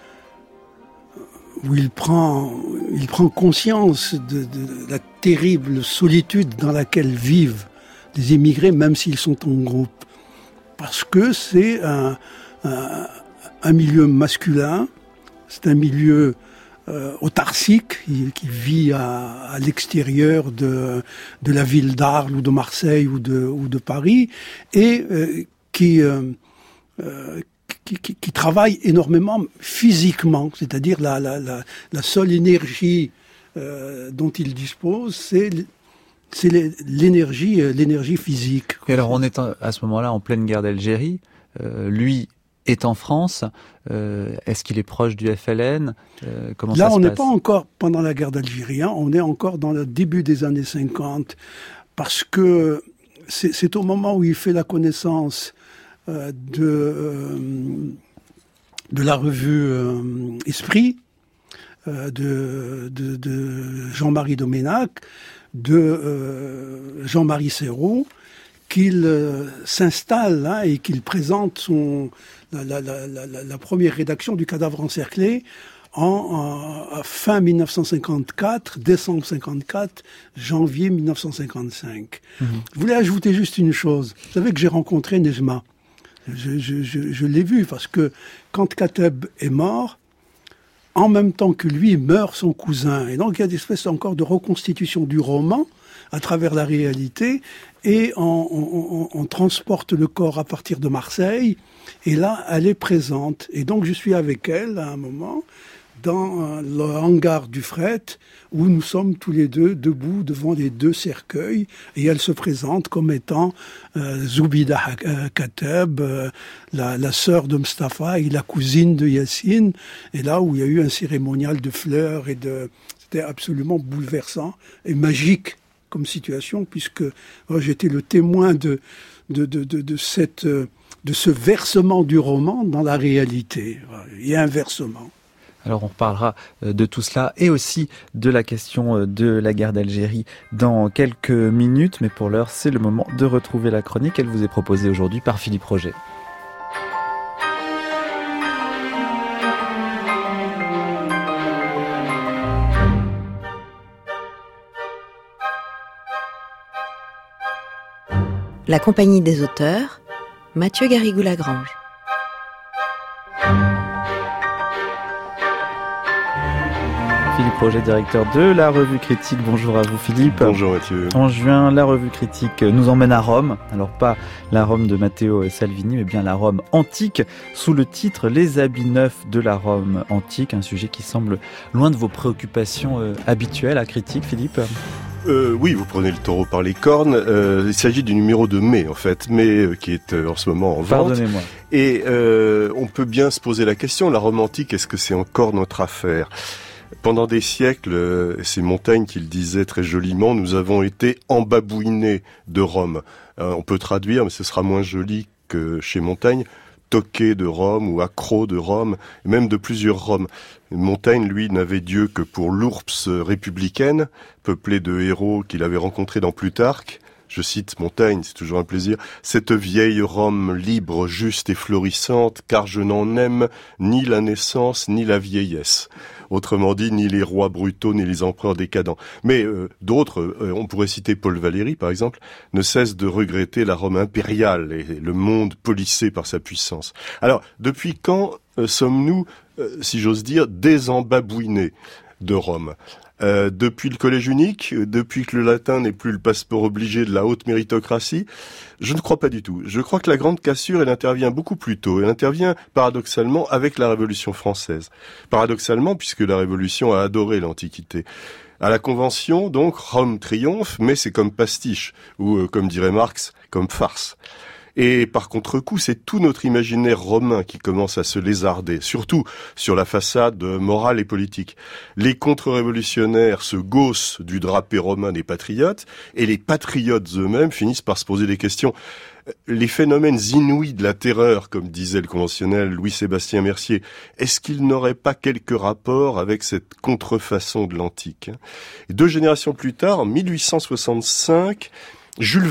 Speaker 5: prend conscience de la terrible solitude dans laquelle vivent les immigrés, même s'ils sont en groupe. Parce que c'est un milieu masculin, c'est un milieu autarcique, qui vit à l'extérieur de la ville d'Arles ou de Marseille ou de Paris, et qui travaille énormément physiquement, c'est-à-dire la seule énergie dont il dispose, c'est l'énergie physique.
Speaker 2: Et alors on est à ce moment-là en pleine guerre d'Algérie, lui est en France, est-ce qu'il est proche du FLN? Comment ça se passe?
Speaker 5: Là, on n'est pas encore pendant la guerre d'Algérie, on est encore dans le début des années 50, parce que c'est au moment où il fait la connaissance de la revue Esprit, de Jean-Marie Doménac, de Jean-Marie Serrault, qu'il s'installe et qu'il présente la première rédaction du Cadavre encerclé en fin 1954, décembre 54, janvier 1955. Je voulais ajouter juste une chose. Vous savez que j'ai rencontré Nejma. Je l'ai vu parce que quand Kateb est mort, en même temps que lui, meurt son cousin. Et donc il y a des espèces encore de reconstitution du roman à travers la réalité, et on transporte le corps à partir de Marseille, et là, elle est présente. Et donc je suis avec elle à un moment, dans le hangar du fret, où nous sommes tous les deux debout devant les deux cercueils, et elle se présente comme étant Zoubida Kateb, la sœur de Mustapha et la cousine de Yassine, et là où il y a eu un cérémonial de fleurs c'était absolument bouleversant et magique comme situation, puisque j'étais le témoin de ce versement du roman dans la réalité. Il y a un versement.
Speaker 2: Alors on reparlera de tout cela et aussi de la question de la guerre d'Algérie dans quelques minutes, mais pour l'heure c'est le moment de retrouver la chronique. Elle vous est proposée aujourd'hui par Philippe Roger.
Speaker 1: La compagnie des auteurs, Mathieu Garrigou-Lagrange.
Speaker 2: Philippe Roger, directeur de la Revue Critique. Bonjour à vous Philippe.
Speaker 7: Bonjour Mathieu.
Speaker 2: En juin, la Revue Critique nous emmène à Rome. Alors pas la Rome de Matteo Salvini, mais bien la Rome antique, sous le titre « Les habits neufs de la Rome antique », un sujet qui semble loin de vos préoccupations habituelles à Critique, Philippe.
Speaker 7: Oui, vous prenez le taureau par les cornes. Il s'agit du numéro de mai, en fait, mai qui est en ce moment en vente.
Speaker 2: Pardonnez-moi.
Speaker 7: Et on peut bien se poser la question, la Rome antique, est-ce que c'est encore notre affaire ? Pendant des siècles, c'est Montaigne qui le disait très joliment, nous avons été embabouinés de Rome. On peut traduire, mais ce sera moins joli que chez Montaigne, toqué de Rome ou accro de Rome, et même de plusieurs Roms. Montaigne, lui, n'avait Dieu que pour l'ourps républicaine, peuplée de héros qu'il avait rencontrés dans Plutarque. Je cite Montaigne, c'est toujours un plaisir. « Cette vieille Rome libre, juste et florissante, car je n'en aime ni la naissance ni la vieillesse. » Autrement dit, ni les rois brutaux, ni les empereurs décadents. Mais d'autres, on pourrait citer Paul Valéry par exemple, ne cessent de regretter la Rome impériale et le monde policé par sa puissance. Alors, depuis quand sommes-nous, si j'ose dire, désembabouinés de Rome ? Depuis le collège unique, depuis que le latin n'est plus le passeport obligé de la haute méritocratie, je ne crois pas du tout. Je crois que la grande cassure, elle intervient beaucoup plus tôt. Elle intervient paradoxalement avec la Révolution française. Paradoxalement, puisque la Révolution a adoré l'Antiquité. À la Convention, donc, Rome triomphe, mais c'est comme pastiche, ou comme dirait Marx, comme farce. Et par contre-coup, c'est tout notre imaginaire romain qui commence à se lézarder, surtout sur la façade morale et politique. Les contre-révolutionnaires se gaussent du drapé romain des patriotes, et les patriotes eux-mêmes finissent par se poser des questions. Les phénomènes inouïs de la terreur, comme disait le conventionnel Louis-Sébastien Mercier, est-ce qu'ils n'auraient pas quelque rapport avec cette contrefaçon de l'antique ? 2 générations plus tard, en 1865, Jules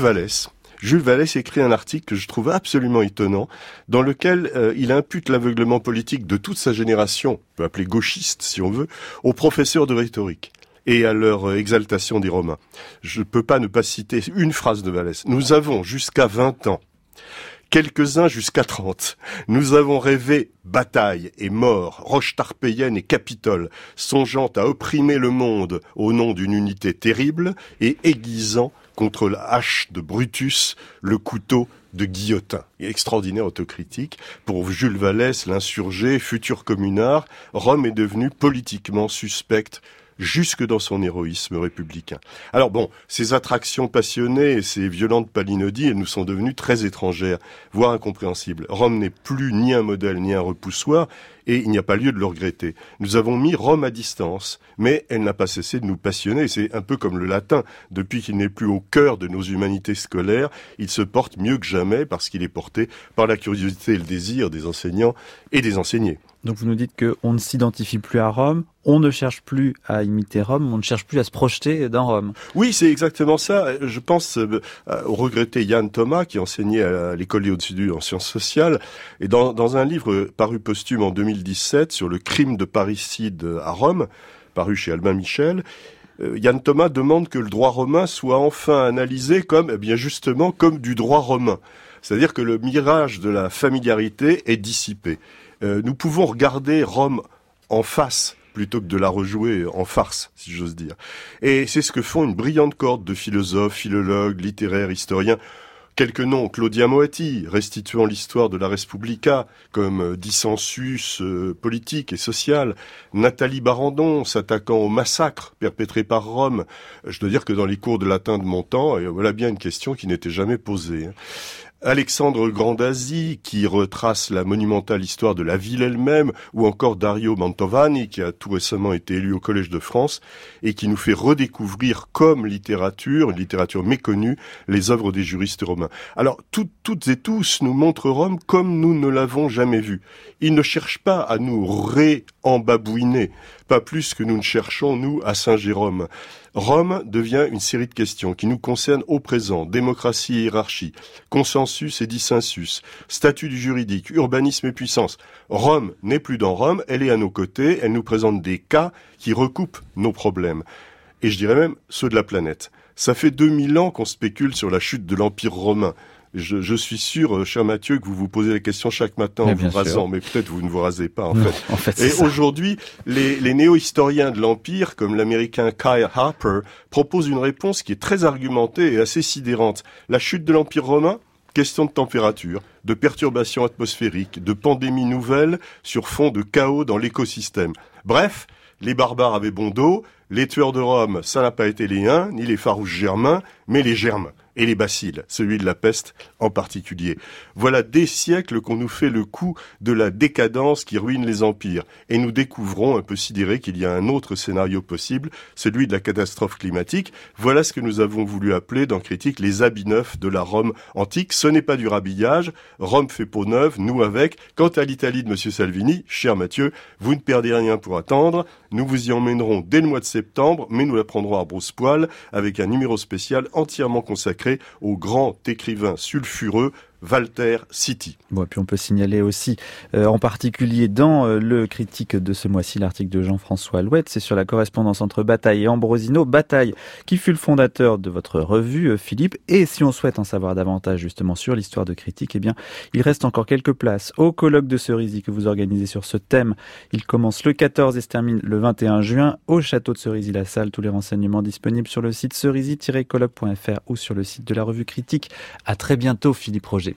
Speaker 7: Vallès écrit un article que je trouve absolument étonnant, dans lequel il impute l'aveuglement politique de toute sa génération, on peut appeler gauchiste si on veut, aux professeurs de rhétorique et à leur exaltation des Romains. Je ne peux pas ne pas citer une phrase de Vallès. Nous avons jusqu'à 20 ans, quelques-uns jusqu'à 30. Nous avons rêvé bataille et mort, roche tarpéienne et Capitole, songeant à opprimer le monde au nom d'une unité terrible et aiguisant contre la hache de Brutus le couteau de Guillotin. Extraordinaire autocritique. Pour Jules Vallès, l'insurgé, futur communard, Rome est devenue politiquement suspecte jusque dans son héroïsme républicain. Alors bon, ces attractions passionnées et ces violentes palinodies, elles nous sont devenues très étrangères, voire incompréhensibles. Rome n'est plus ni un modèle ni un repoussoir, et il n'y a pas lieu de le regretter. Nous avons mis Rome à distance, mais elle n'a pas cessé de nous passionner. C'est un peu comme le latin. Depuis qu'il n'est plus au cœur de nos humanités scolaires, il se porte mieux que jamais parce qu'il est porté par la curiosité et le désir des enseignants et des enseignés.
Speaker 2: Donc vous nous dites qu'on ne s'identifie plus à Rome, on ne cherche plus à imiter Rome, on ne cherche plus à se projeter dans Rome.
Speaker 7: Oui, c'est exactement ça. Je pense au regretté Yann Thomas, qui enseignait à l'école Léo Sudus en sciences sociales, et dans un livre paru posthume en 2017 sur le crime de parricide à Rome, paru chez Albin Michel, Yann Thomas demande que le droit romain soit enfin analysé comme, eh bien justement, comme du droit romain. C'est-à-dire que le mirage de la familiarité est dissipé. Nous pouvons regarder Rome en face plutôt que de la rejouer en farce, si j'ose dire. Et c'est ce que font une brillante corde de philosophes, philologues, littéraires, historiens. Quelques noms, Claudia Moatti, restituant l'histoire de la Respublica comme dissensus politique et social, Nathalie Barandon, s'attaquant au massacre perpétré par Rome. Je dois dire que dans les cours de latin de mon temps, voilà bien une question qui n'était jamais posée. Alexandre Grandazzi, qui retrace la monumentale histoire de la ville elle-même, ou encore Dario Mantovani, qui a tout récemment été élu au Collège de France, et qui nous fait redécouvrir comme littérature, une littérature méconnue, les œuvres des juristes romains. Alors, toutes et tous nous montrent Rome comme nous ne l'avons jamais vue. Ils ne cherchent pas à nous réembabouiner, pas plus que nous ne cherchons, nous, à Saint-Jérôme. Rome devient une série de questions qui nous concernent au présent, démocratie et hiérarchie, consensus et dissensus, statut du juridique, urbanisme et puissance. Rome n'est plus dans Rome, elle est à nos côtés, elle nous présente des cas qui recoupent nos problèmes. Et je dirais même ceux de la planète. Ça fait 2000 ans qu'on spécule sur la chute de l'Empire romain. Je suis sûr, cher Mathieu, que vous vous posez la question chaque matin en vous rasant, mais peut-être vous ne vous rasez pas, en fait. Et aujourd'hui, les néo-historiens de l'Empire, comme l'américain Kyle Harper, proposent une réponse qui est très argumentée et assez sidérante. La chute de l'Empire romain, question de température, de perturbations atmosphériques, de pandémies nouvelles sur fond de chaos dans l'écosystème. Bref, les barbares avaient bon dos, les tueurs de Rome, ça n'a pas été les Huns, ni les farouches Germains, mais les Germes. Et les bacilles, celui de la peste en particulier. Voilà des siècles qu'on nous fait le coup de la décadence qui ruine les empires. Et nous découvrons, un peu sidérés, qu'il y a un autre scénario possible, celui de la catastrophe climatique. Voilà ce que nous avons voulu appeler dans Critique les habits neufs de la Rome antique. Ce n'est pas du rhabillage, Rome fait peau neuve, nous avec. Quant à l'Italie de Monsieur Salvini, cher Mathieu, vous ne perdez rien pour attendre. Nous vous y emmènerons dès le mois de septembre, mais nous la prendrons à brosse-poil avec un numéro spécial entièrement consacré au grand écrivain sulfureux Walter City.
Speaker 2: Bon, et puis on peut signaler aussi, en particulier dans le critique de ce mois-ci, l'article de Jean-François Alouette, c'est sur la correspondance entre Bataille et Ambrosino. Bataille, qui fut le fondateur de votre revue, Philippe. Et si on souhaite en savoir davantage justement sur l'histoire de Critique, eh bien, il reste encore quelques places au colloque de Cerisy que vous organisez sur ce thème. Il commence le 14 et se termine le 21 juin au château de Cerisy-la-Salle. Tous les renseignements disponibles sur le site cerisy-colloque.fr ou sur le site de la revue Critique. À très bientôt, Philippe Roger.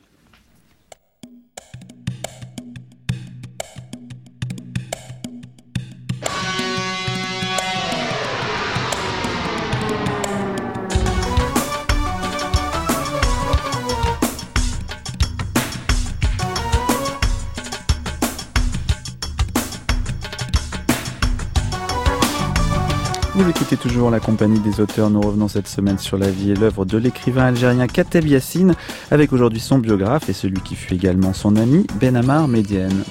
Speaker 2: écoutez toujours la compagnie des auteurs. Nous revenons cette semaine sur la vie et l'œuvre de l'écrivain algérien Kateb Yassine, avec aujourd'hui son biographe et celui qui fut également son ami, Benamar Medienne.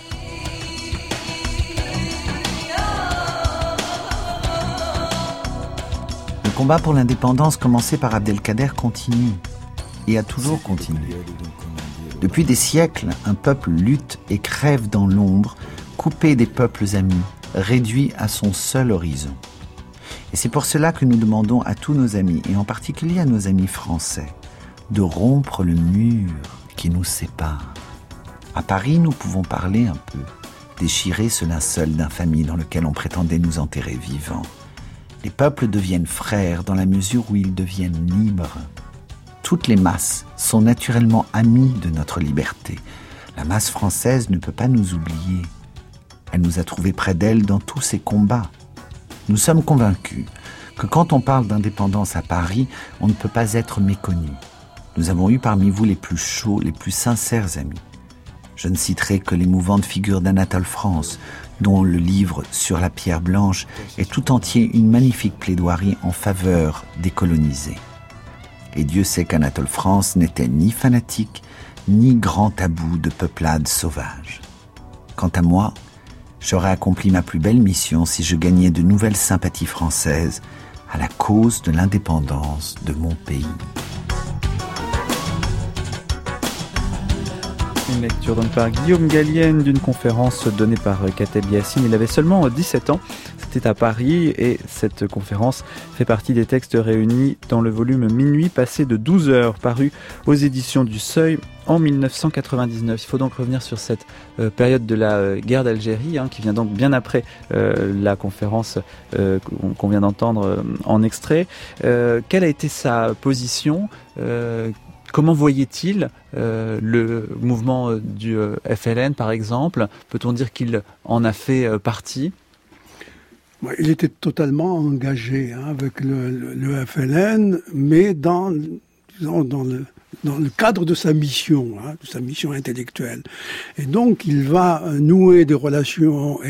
Speaker 6: Le combat pour l'indépendance commencé par Abdelkader continue et a toujours continué. Depuis des siècles, un peuple lutte et crève dans l'ombre, coupé des peuples amis, réduit à son seul horizon. Et c'est pour cela que nous demandons à tous nos amis, et en particulier à nos amis français, de rompre le mur qui nous sépare. À Paris, nous pouvons parler un peu, déchirer ce linceul d'infamie dans lequel on prétendait nous enterrer vivants. Les peuples deviennent frères dans la mesure où ils deviennent libres. Toutes les masses sont naturellement amies de notre liberté. La masse française ne peut pas nous oublier. Elle nous a trouvés près d'elle dans tous ses combats. Nous sommes convaincus que quand on parle d'indépendance à Paris, on ne peut pas être méconnu. Nous avons eu parmi vous les plus chauds, les plus sincères amis. Je ne citerai que l'émouvante figure d'Anatole France, dont le livre « Sur la pierre blanche » est tout entier une magnifique plaidoirie en faveur des colonisés. Et Dieu sait qu'Anatole France n'était ni fanatique, ni grand tabou de peuplade sauvage. Quant à moi, j'aurais accompli ma plus belle mission si je gagnais de nouvelles sympathies françaises à la cause de l'indépendance de mon pays.
Speaker 2: Une lecture donc par Guillaume Gallienne d'une conférence donnée par Kateb Yassine. Il avait seulement 17 ans. C'était à Paris et cette conférence fait partie des textes réunis dans le volume Minuit passé de 12 heures, paru aux éditions du Seuil en 1999. Il faut donc revenir sur cette période de la guerre d'Algérie, qui vient donc bien après la conférence qu'on vient d'entendre en extrait. Quelle a été sa position ? Comment voyait-il le mouvement du FLN, par exemple ? Peut-on dire qu'il en a fait partie ?
Speaker 5: Il était totalement engagé avec le FLN, mais dans le cadre de sa mission intellectuelle. Et donc, il va nouer des relations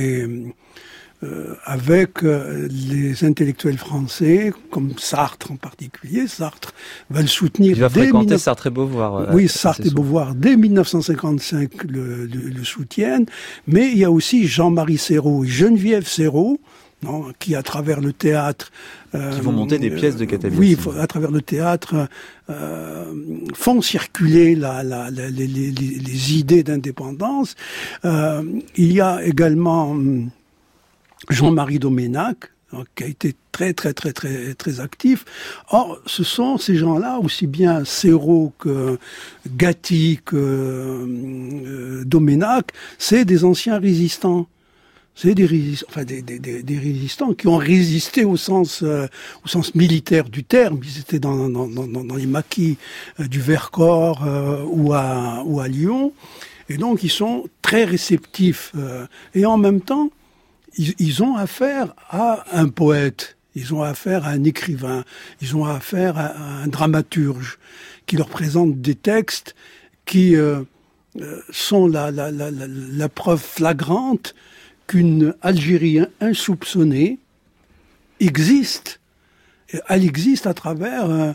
Speaker 5: avec les intellectuels français, comme Sartre en particulier. Sartre va le soutenir.
Speaker 2: Il va fréquenter Sartre et Beauvoir.
Speaker 5: Oui, Sartre et Beauvoir, dès 1955, le soutiennent. Mais il y a aussi Jean-Marie Serrault et Geneviève Serrault, qui, à travers le théâtre...
Speaker 2: qui vont monter des pièces de Kateb Yassine.
Speaker 5: Oui, à travers le théâtre, font circuler les idées d'indépendance. Il y a également Jean-Marie Doménac, qui a été très, très, très, très, très actif. Or, ce sont ces gens-là, aussi bien Serrault que Gatti, que Doménac, c'est des anciens résistants. C'est des résistants qui ont résisté au sens militaire du terme. Ils étaient dans les maquis du Vercors ou à Lyon. Et donc, ils sont très réceptifs. Et en même temps, ils ont affaire à un poète. Ils ont affaire à un écrivain. Ils ont affaire à un dramaturge qui leur présente des textes qui sont la preuve flagrante qu'une Algérie insoupçonnée existe. Elle existe à travers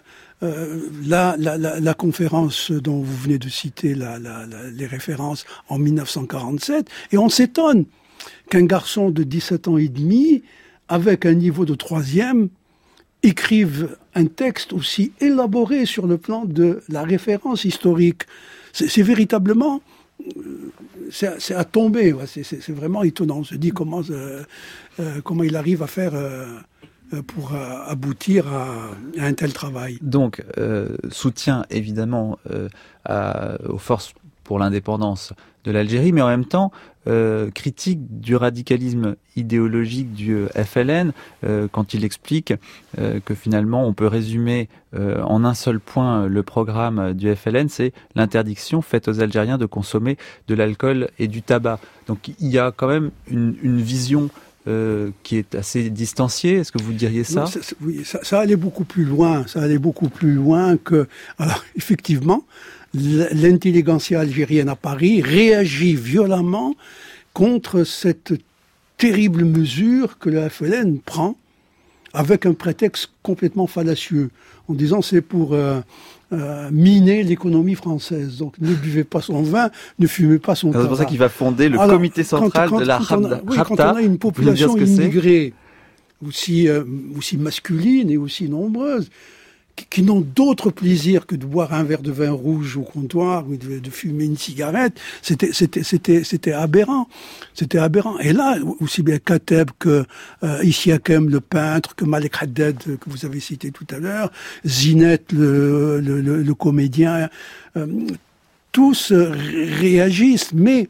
Speaker 5: la conférence dont vous venez de citer les références en 1947. Et on s'étonne qu'un garçon de 17 ans et demi, avec un niveau de 3e, écrive un texte aussi élaboré sur le plan de la référence historique. C'est véritablement... C'est à tomber, c'est vraiment étonnant. On se dit comment il arrive à faire pour aboutir à un tel travail.
Speaker 2: Donc, soutien évidemment aux forces pour l'indépendance de l'Algérie, mais en même temps critique du radicalisme idéologique du FLN quand il explique que finalement on peut résumer en un seul point le programme du FLN, c'est l'interdiction faite aux Algériens de consommer de l'alcool et du tabac. Donc il y a quand même une vision qui est assez distanciée. Est-ce que vous diriez ça ?
Speaker 5: Oui, ça allait beaucoup plus loin. Ça allait beaucoup plus loin que... Alors effectivement, l'intelligentsia algérienne à Paris réagit violemment contre cette terrible mesure que le FLN prend avec un prétexte complètement fallacieux, en disant c'est pour miner l'économie française. Donc ne buvez pas son vin, ne fumez pas son tabac.
Speaker 2: C'est pour ça qu'il va fonder le comité central de la Rabta.
Speaker 5: Quand on a une population immigrée aussi masculine et aussi nombreuse, qui n'ont d'autre plaisir que de boire un verre de vin rouge au comptoir ou de fumer une cigarette, c'était aberrant. C'était aberrant. Et là, aussi bien Kateb que Issi Hakem, le peintre, que Malek Haddad, que vous avez cité tout à l'heure, Zinette, le comédien, tous réagissent. Mais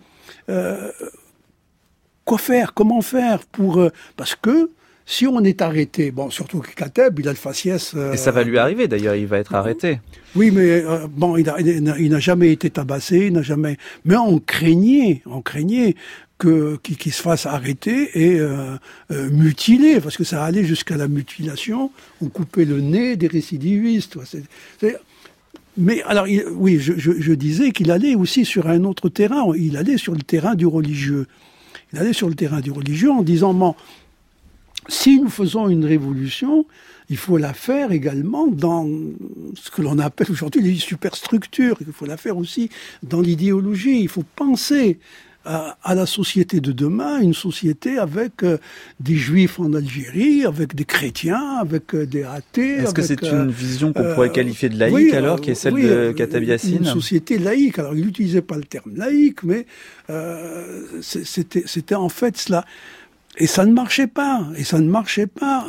Speaker 5: quoi faire? Comment faire pour... parce que si on est arrêté, bon, surtout que Kateb, il a le faciès...
Speaker 2: Et ça va lui arriver, d'ailleurs, il va être arrêté.
Speaker 5: Oui, mais bon, il n'a jamais été tabassé, il n'a jamais... Mais on craignait qu'il se fasse arrêter et mutiler, parce que ça allait jusqu'à la mutilation. On coupait le nez des récidivistes. Mais alors, oui, je disais qu'il allait aussi sur un autre terrain. Il allait sur le terrain du religieux. Il allait sur le terrain du religieux en disant... Bon, si nous faisons une révolution, il faut la faire également dans ce que l'on appelle aujourd'hui les superstructures. Il faut la faire aussi dans l'idéologie. Il faut penser à la société de demain, une société avec des juifs en Algérie, avec des chrétiens, avec des athées.
Speaker 2: Est-ce que c'est une vision qu'on pourrait qualifier de laïque alors, qui est celle de Kateb Yassine ?
Speaker 5: Une société laïque. Alors, il n'utilisait pas le terme laïque, mais c'était en fait cela. Et ça ne marchait pas. Et ça ne marchait pas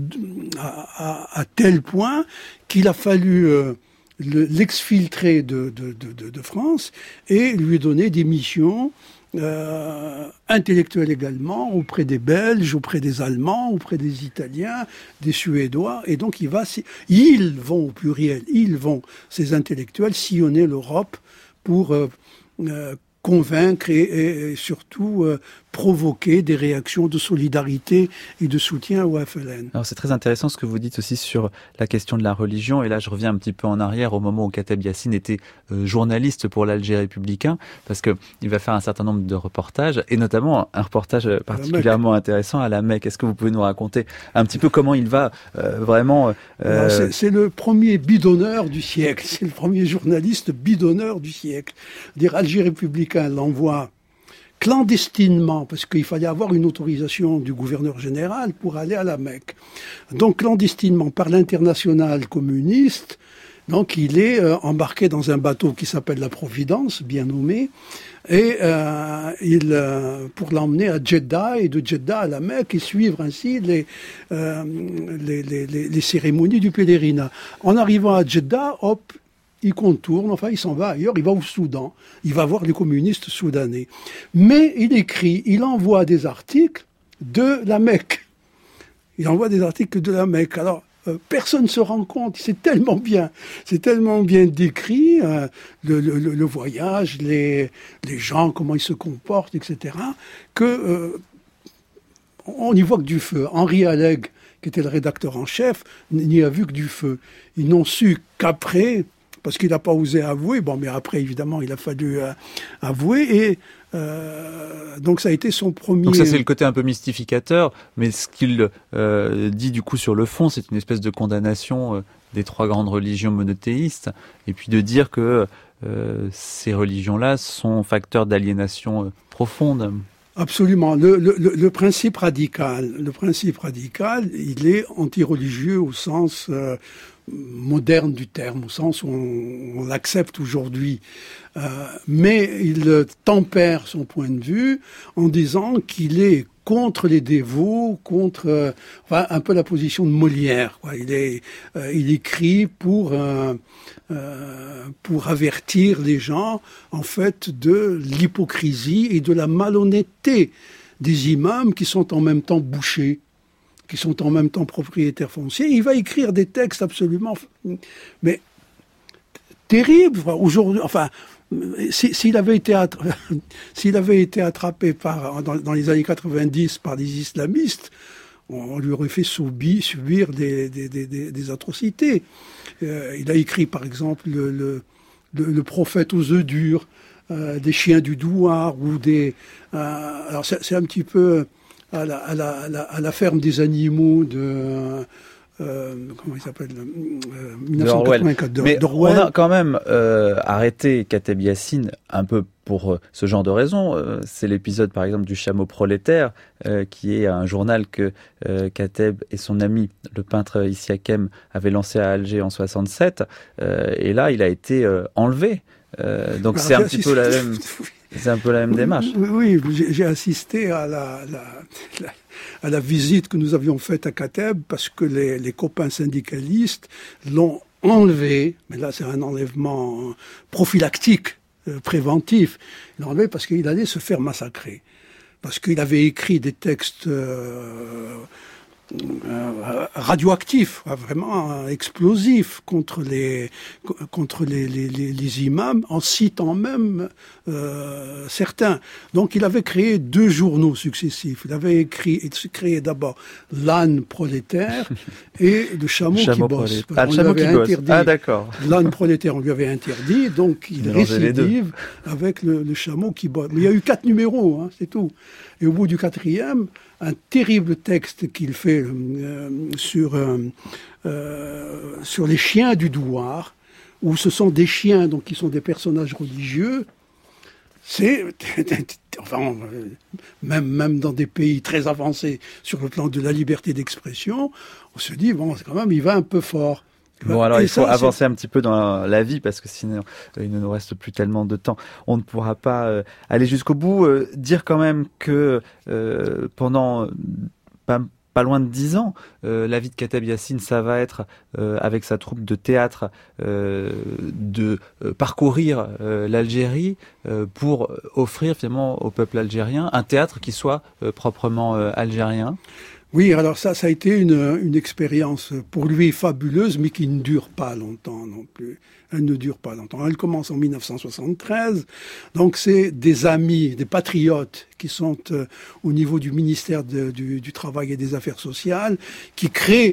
Speaker 5: à tel point qu'il a fallu l'exfiltrer de France et lui donner des missions intellectuelles également auprès des Belges, auprès des Allemands, auprès des Italiens, des Suédois. Et donc ils vont au pluriel, ces intellectuels, sillonner l'Europe pour convaincre et surtout provoquer des réactions de solidarité et de soutien au FLN.
Speaker 2: Alors c'est très intéressant ce que vous dites aussi sur la question de la religion, et là je reviens un petit peu en arrière au moment où Kateb Yassine était journaliste pour l'Alger républicain, parce que il va faire un certain nombre de reportages, et notamment un reportage particulièrement intéressant à la Mecque. Est-ce que vous pouvez nous raconter un petit peu comment il va vraiment...
Speaker 5: C'est le premier bidonneur du siècle, c'est le premier journaliste bidonneur du siècle. C'est-à-dire Alger républicain l'envoie clandestinement, parce qu'il fallait avoir une autorisation du gouverneur général pour aller à la Mecque. Donc clandestinement, par l'internationale communiste, donc il est embarqué dans un bateau qui s'appelle la Providence, bien nommé, et pour l'emmener à Jeddah, et de Jeddah à la Mecque, et suivre ainsi les cérémonies du pèlerinat. En arrivant à Jeddah, hop, il contourne, enfin il s'en va ailleurs, il va au Soudan, il va voir les communistes soudanais. Mais il envoie des articles de la Mecque. Alors, personne ne se rend compte, c'est tellement bien décrit, le voyage, les gens, comment ils se comportent, etc., que on n'y voit que du feu. Henri Alleg, qui était le rédacteur en chef, n'y a vu que du feu. Ils n'ont su qu'après, parce qu'il n'a pas osé avouer. Bon, mais après, évidemment, il a fallu avouer. Et donc, ça a été son premier...
Speaker 2: Donc ça, c'est le côté un peu mystificateur. Mais ce qu'il dit, du coup, sur le fond, c'est une espèce de condamnation des trois grandes religions monothéistes. Et puis de dire que ces religions-là sont facteurs d'aliénation profonde.
Speaker 5: Absolument. Le principe radical, il est anti-religieux au sens... moderne du terme, au sens où on l'accepte aujourd'hui. Mais il tempère son point de vue en disant qu'il est contre les dévots, contre un peu la position de Molière, quoi. Il écrit pour avertir les gens, en fait, de l'hypocrisie et de la malhonnêteté des imams qui sont en même temps bouchers, qui sont en même temps propriétaires fonciers. Il va écrire des textes absolument, mais terribles. Aujourd'hui, enfin, s'il avait été attrapé dans les années 90 par des islamistes, on lui aurait fait subir des atrocités. Il a écrit, par exemple, le prophète aux œufs durs, des chiens du douar, ou alors c'est un petit peu à la ferme des animaux de comment il s'appelle 1984
Speaker 2: Mais
Speaker 5: d'Orwell.
Speaker 2: on a quand même arrêté Kateb Yassine un peu pour ce genre de raisons. C'est l'épisode par exemple du Chameau prolétaire qui est un journal que Kateb et son ami le peintre Issi Hakem avaient lancé à Alger en 67 et là il a été enlevé. Donc c'est un petit peu la même. C'est un peu la même démarche.
Speaker 5: Oui, j'ai assisté à la visite que nous avions faite à Kateb parce que les copains syndicalistes l'ont enlevé, mais là c'est un enlèvement prophylactique, préventif. Ils l'ont enlevé parce qu'il allait se faire massacrer. Parce qu'il avait écrit des textes radioactifs, vraiment explosifs contre les imams, en citant même certains. Donc il avait créé 2 journaux successifs. Il avait créé d'abord l'âne prolétaire et le chameau qui bosse.
Speaker 2: Ah, le chameau qui bosse. Ah d'accord.
Speaker 5: L'âne prolétaire, on lui avait interdit, donc il récidive avec le chameau qui bosse. Mais il y a eu 4 numéros, hein, c'est tout. Et au bout du 4e, un terrible texte qu'il fait sur les chiens du douar, où ce sont des chiens donc qui sont des personnages religieux. C'est enfin, même dans des pays très avancés sur le plan de la liberté d'expression, on se dit bon, quand même, il va un peu fort.
Speaker 2: Bon, alors il faut avancer un petit peu dans la vie parce que sinon il ne nous reste plus tellement de temps. On ne pourra pas aller jusqu'au bout. Dire quand même que pendant pas loin de 10 ans, la vie de Kateb Yassine, ça va être avec sa troupe de théâtre de parcourir l'Algérie pour offrir finalement au peuple algérien un théâtre qui soit proprement algérien.
Speaker 5: Oui, alors ça a été une expérience pour lui fabuleuse, mais qui ne dure pas longtemps non plus. Elle ne dure pas longtemps. Elle commence en 1973. Donc c'est des amis, des patriotes qui sont au niveau du ministère du Travail et des Affaires sociales, qui créent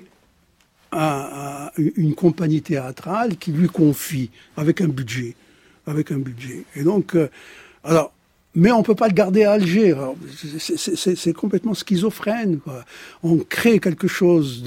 Speaker 5: une compagnie théâtrale qui lui confie avec un budget. Et donc, alors, mais on peut pas le garder à Alger. Alors, c'est complètement schizophrène, quoi. On crée quelque chose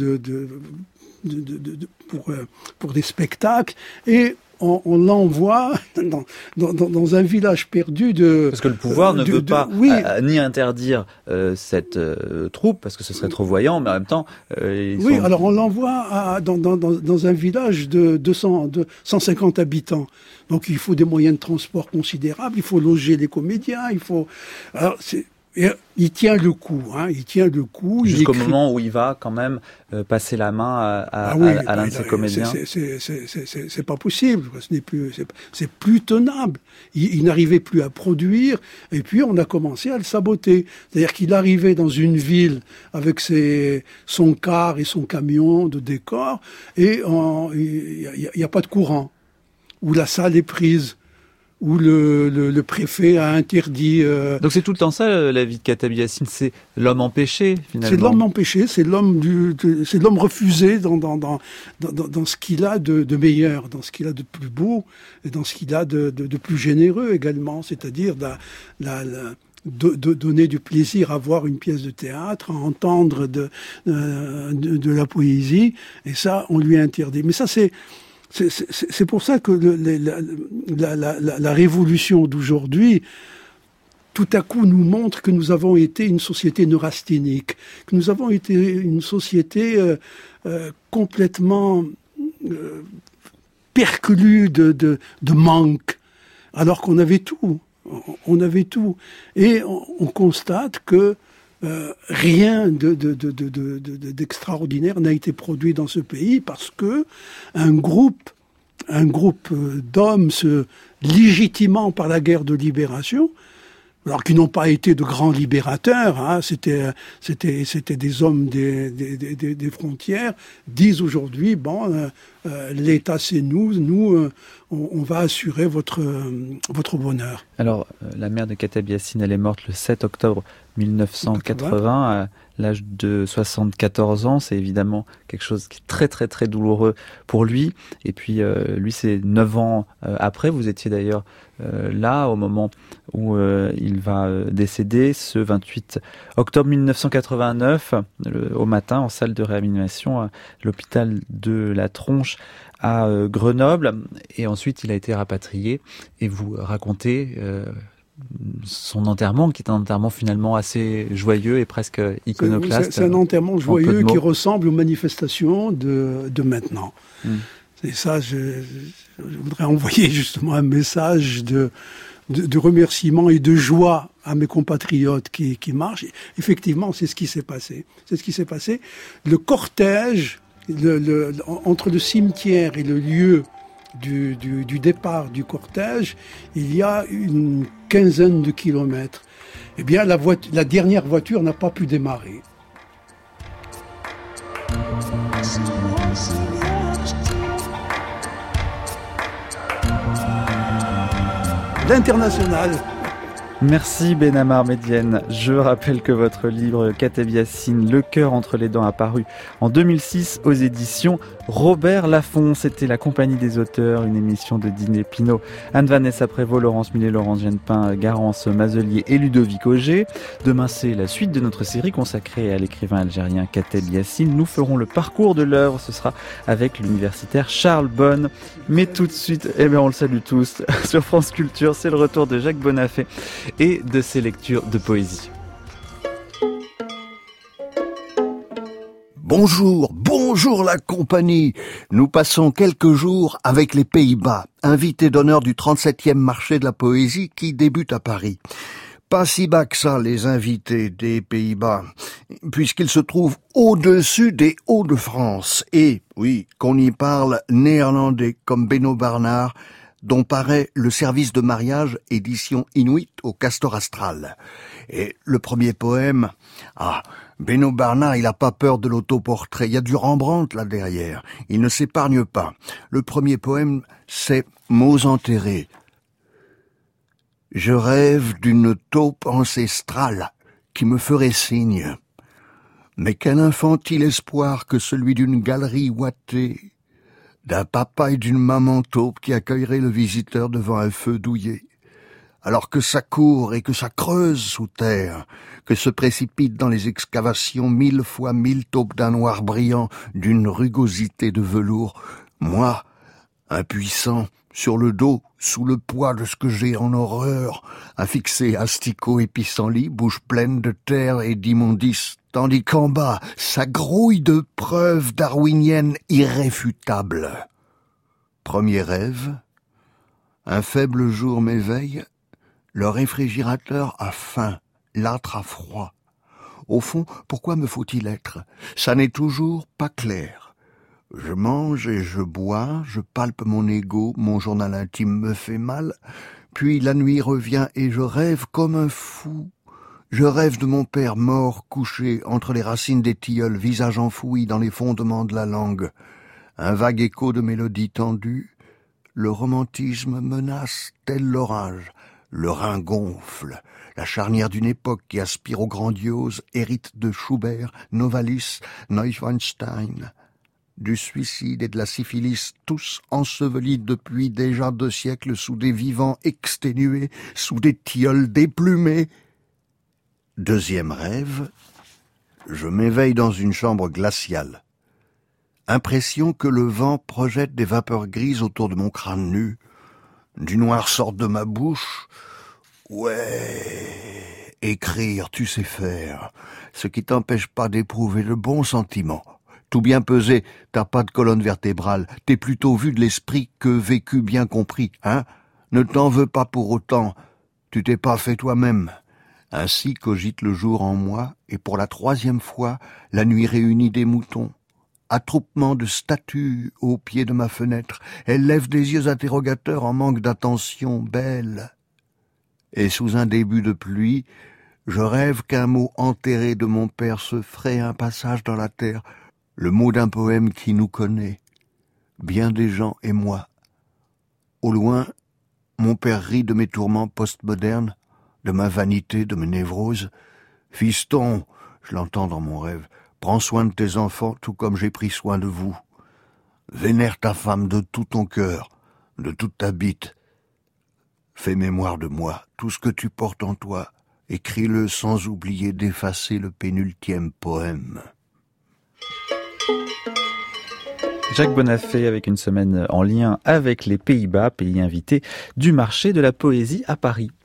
Speaker 5: pour des spectacles et on l'envoie dans un village perdu de...
Speaker 2: Parce que le pouvoir ne veut pas ni interdire cette troupe, parce que ce serait trop voyant, mais en même temps...
Speaker 5: alors on l'envoie dans un village de 150 habitants. Donc il faut des moyens de transport considérables, il faut loger les comédiens, il faut... Alors, il tient le coup, hein,
Speaker 2: Jusqu'au moment où il va quand même passer la main à l'un de ses comédiens.
Speaker 5: C'est pas possible, c'est plus tenable. Il n'arrivait plus à produire, et puis on a commencé à le saboter. C'est-à-dire qu'il arrivait dans une ville avec son car et son camion de décor, et il n'y a pas de courant, où la salle est prise, où le préfet a interdit...
Speaker 2: Donc c'est tout le temps ça, la vie de Kateb Yassine, c'est l'homme empêché, finalement.
Speaker 5: C'est l'homme empêché, c'est l'homme refusé dans ce qu'il a de meilleur, dans ce qu'il a de plus beau, et dans ce qu'il a de plus généreux également, c'est-à-dire de donner du plaisir à voir une pièce de théâtre, à entendre de la poésie, et ça, on lui a interdit. Mais ça, c'est pour ça que la révolution d'aujourd'hui, tout à coup, nous montre que nous avons été une société neurasthénique, que nous avons été une société complètement perclue de manque, alors qu'on avait tout. On avait tout. Et on constate que rien d'extraordinaire n'a été produit dans ce pays parce que un groupe d'hommes légitimant par la guerre de libération, alors qui n'ont pas été de grands libérateurs, hein, c'était des hommes des frontières, disent aujourd'hui, l'État c'est nous, on va assurer votre bonheur.
Speaker 2: Alors, la mère de Khatab Yassine, elle est morte le 7 octobre 1980, à l'âge de 74 ans. C'est évidemment quelque chose qui est très très très douloureux pour lui. Et puis, lui, c'est 9 ans après. Vous étiez d'ailleurs là au moment où il va décéder, ce 28 octobre 1989, au matin, en salle de réanimation à l'hôpital de la Tronche à Grenoble. Et ensuite, il a été rapatrié. Et vous racontez son enterrement, qui est un enterrement finalement assez joyeux et presque iconoclaste.
Speaker 5: C'est un enterrement joyeux qui ressemble aux manifestations de maintenant. Et ça, je voudrais envoyer justement un message de remerciement et de joie à mes compatriotes qui marchent. Effectivement, c'est ce qui s'est passé. C'est ce qui s'est passé. Le cortège, entre le cimetière et le lieu du départ du cortège, il y a une quinzaine de kilomètres. Eh bien, la dernière voiture n'a pas pu démarrer. L'international.
Speaker 2: Merci Benamar Medienne. Je rappelle que votre livre Khatab Yassine, Le cœur entre les dents, a paru en 2006 aux éditions Robert Laffont. C'était La Compagnie des auteurs, une émission de Diné Pinot, Anne-Vanessa Prévost, Laurence Millet, Laurence Genepin, Garance Mazelier et Ludovic Auger. Demain, c'est la suite de notre série consacrée à l'écrivain algérien Khatab Yassine. Nous ferons le parcours de l'œuvre. Ce sera avec l'universitaire Charles Bonne. Mais tout de suite, on le salue tous. Sur France Culture, c'est le retour de Jacques Bonafé et de ses lectures de poésie.
Speaker 8: Bonjour la compagnie. Nous passons quelques jours avec les Pays-Bas, invités d'honneur du 37e marché de la poésie qui débute à Paris. Pas si bas que ça, les invités des Pays-Bas, puisqu'ils se trouvent au-dessus des Hauts-de-France. Et, oui, qu'on y parle néerlandais comme Benno Barnard, dont paraît le service de mariage édition Inuit au Castor Astral. Et le premier poème, Benno Barnard, il a pas peur de l'autoportrait, il y a du Rembrandt là derrière, il ne s'épargne pas. Le premier poème, c'est Mots enterrés. Je rêve d'une taupe ancestrale qui me ferait signe. Mais quel infantile espoir que celui d'une galerie ouatée, d'un papa et d'une maman taupe qui accueillerait le visiteur devant un feu douillet, alors que ça court et que ça creuse sous terre, que se précipitent dans les excavations 1000 fois 1000 taupes d'un noir brillant, d'une rugosité de velours. Moi, impuissant, sur le dos, sous le poids de ce que j'ai en horreur, affixé asticot et pissenlit, bouche pleine de terre et d'immondices, tandis qu'en bas, ça grouille de preuves darwiniennes irréfutables. Premier rêve, un faible jour m'éveille, le réfrigérateur a faim, l'âtre a froid. Au fond, pourquoi me faut-il être? Ça n'est toujours pas clair. Je mange et je bois, je palpe mon ego, mon journal intime me fait mal, puis la nuit revient et je rêve comme un fou. Je rêve de mon père mort, couché entre les racines des tilleuls, visage enfoui dans les fondements de la langue. Un vague écho de mélodie tendue, le romantisme menace tel l'orage. Le rein gonfle, la charnière d'une époque qui aspire au grandiose, hérite de Schubert, Novalis, Neuschwanstein. Du suicide et de la syphilis, tous ensevelis depuis déjà 2 siècles sous des vivants exténués, sous des tilleuls déplumés. Deuxième rêve, je m'éveille dans une chambre glaciale. Impression que le vent projette des vapeurs grises autour de mon crâne nu. Du noir sort de ma bouche. Ouais, écrire, tu sais faire, ce qui t'empêche pas d'éprouver le bon sentiment. Tout bien pesé, t'as pas de colonne vertébrale, t'es plutôt vu de l'esprit que vécu bien compris, hein? Ne t'en veux pas pour autant, tu t'es pas fait toi-même. Ainsi cogite le jour en moi, et pour la 3e fois, la nuit réunit des moutons. Attroupement de statues au pied de ma fenêtre, elle lève des yeux interrogateurs en manque d'attention belle. Et sous un début de pluie, je rêve qu'un mot enterré de mon père se ferait un passage dans la terre, le mot d'un poème qui nous connaît. bien des gens et moi. Au loin, mon père rit de mes tourments postmodernes, de ma vanité, de mes névroses. « Fiston !» je l'entends dans mon rêve, « prends soin de tes enfants tout comme j'ai pris soin de vous. Vénère ta femme de tout ton cœur, de toute ta bite. Fais mémoire de moi, tout ce que tu portes en toi, écris-le sans oublier d'effacer le pénultième poème. »
Speaker 2: Jacques Bonafé avec une semaine en lien avec les Pays-Bas, pays invité du marché de la poésie à Paris.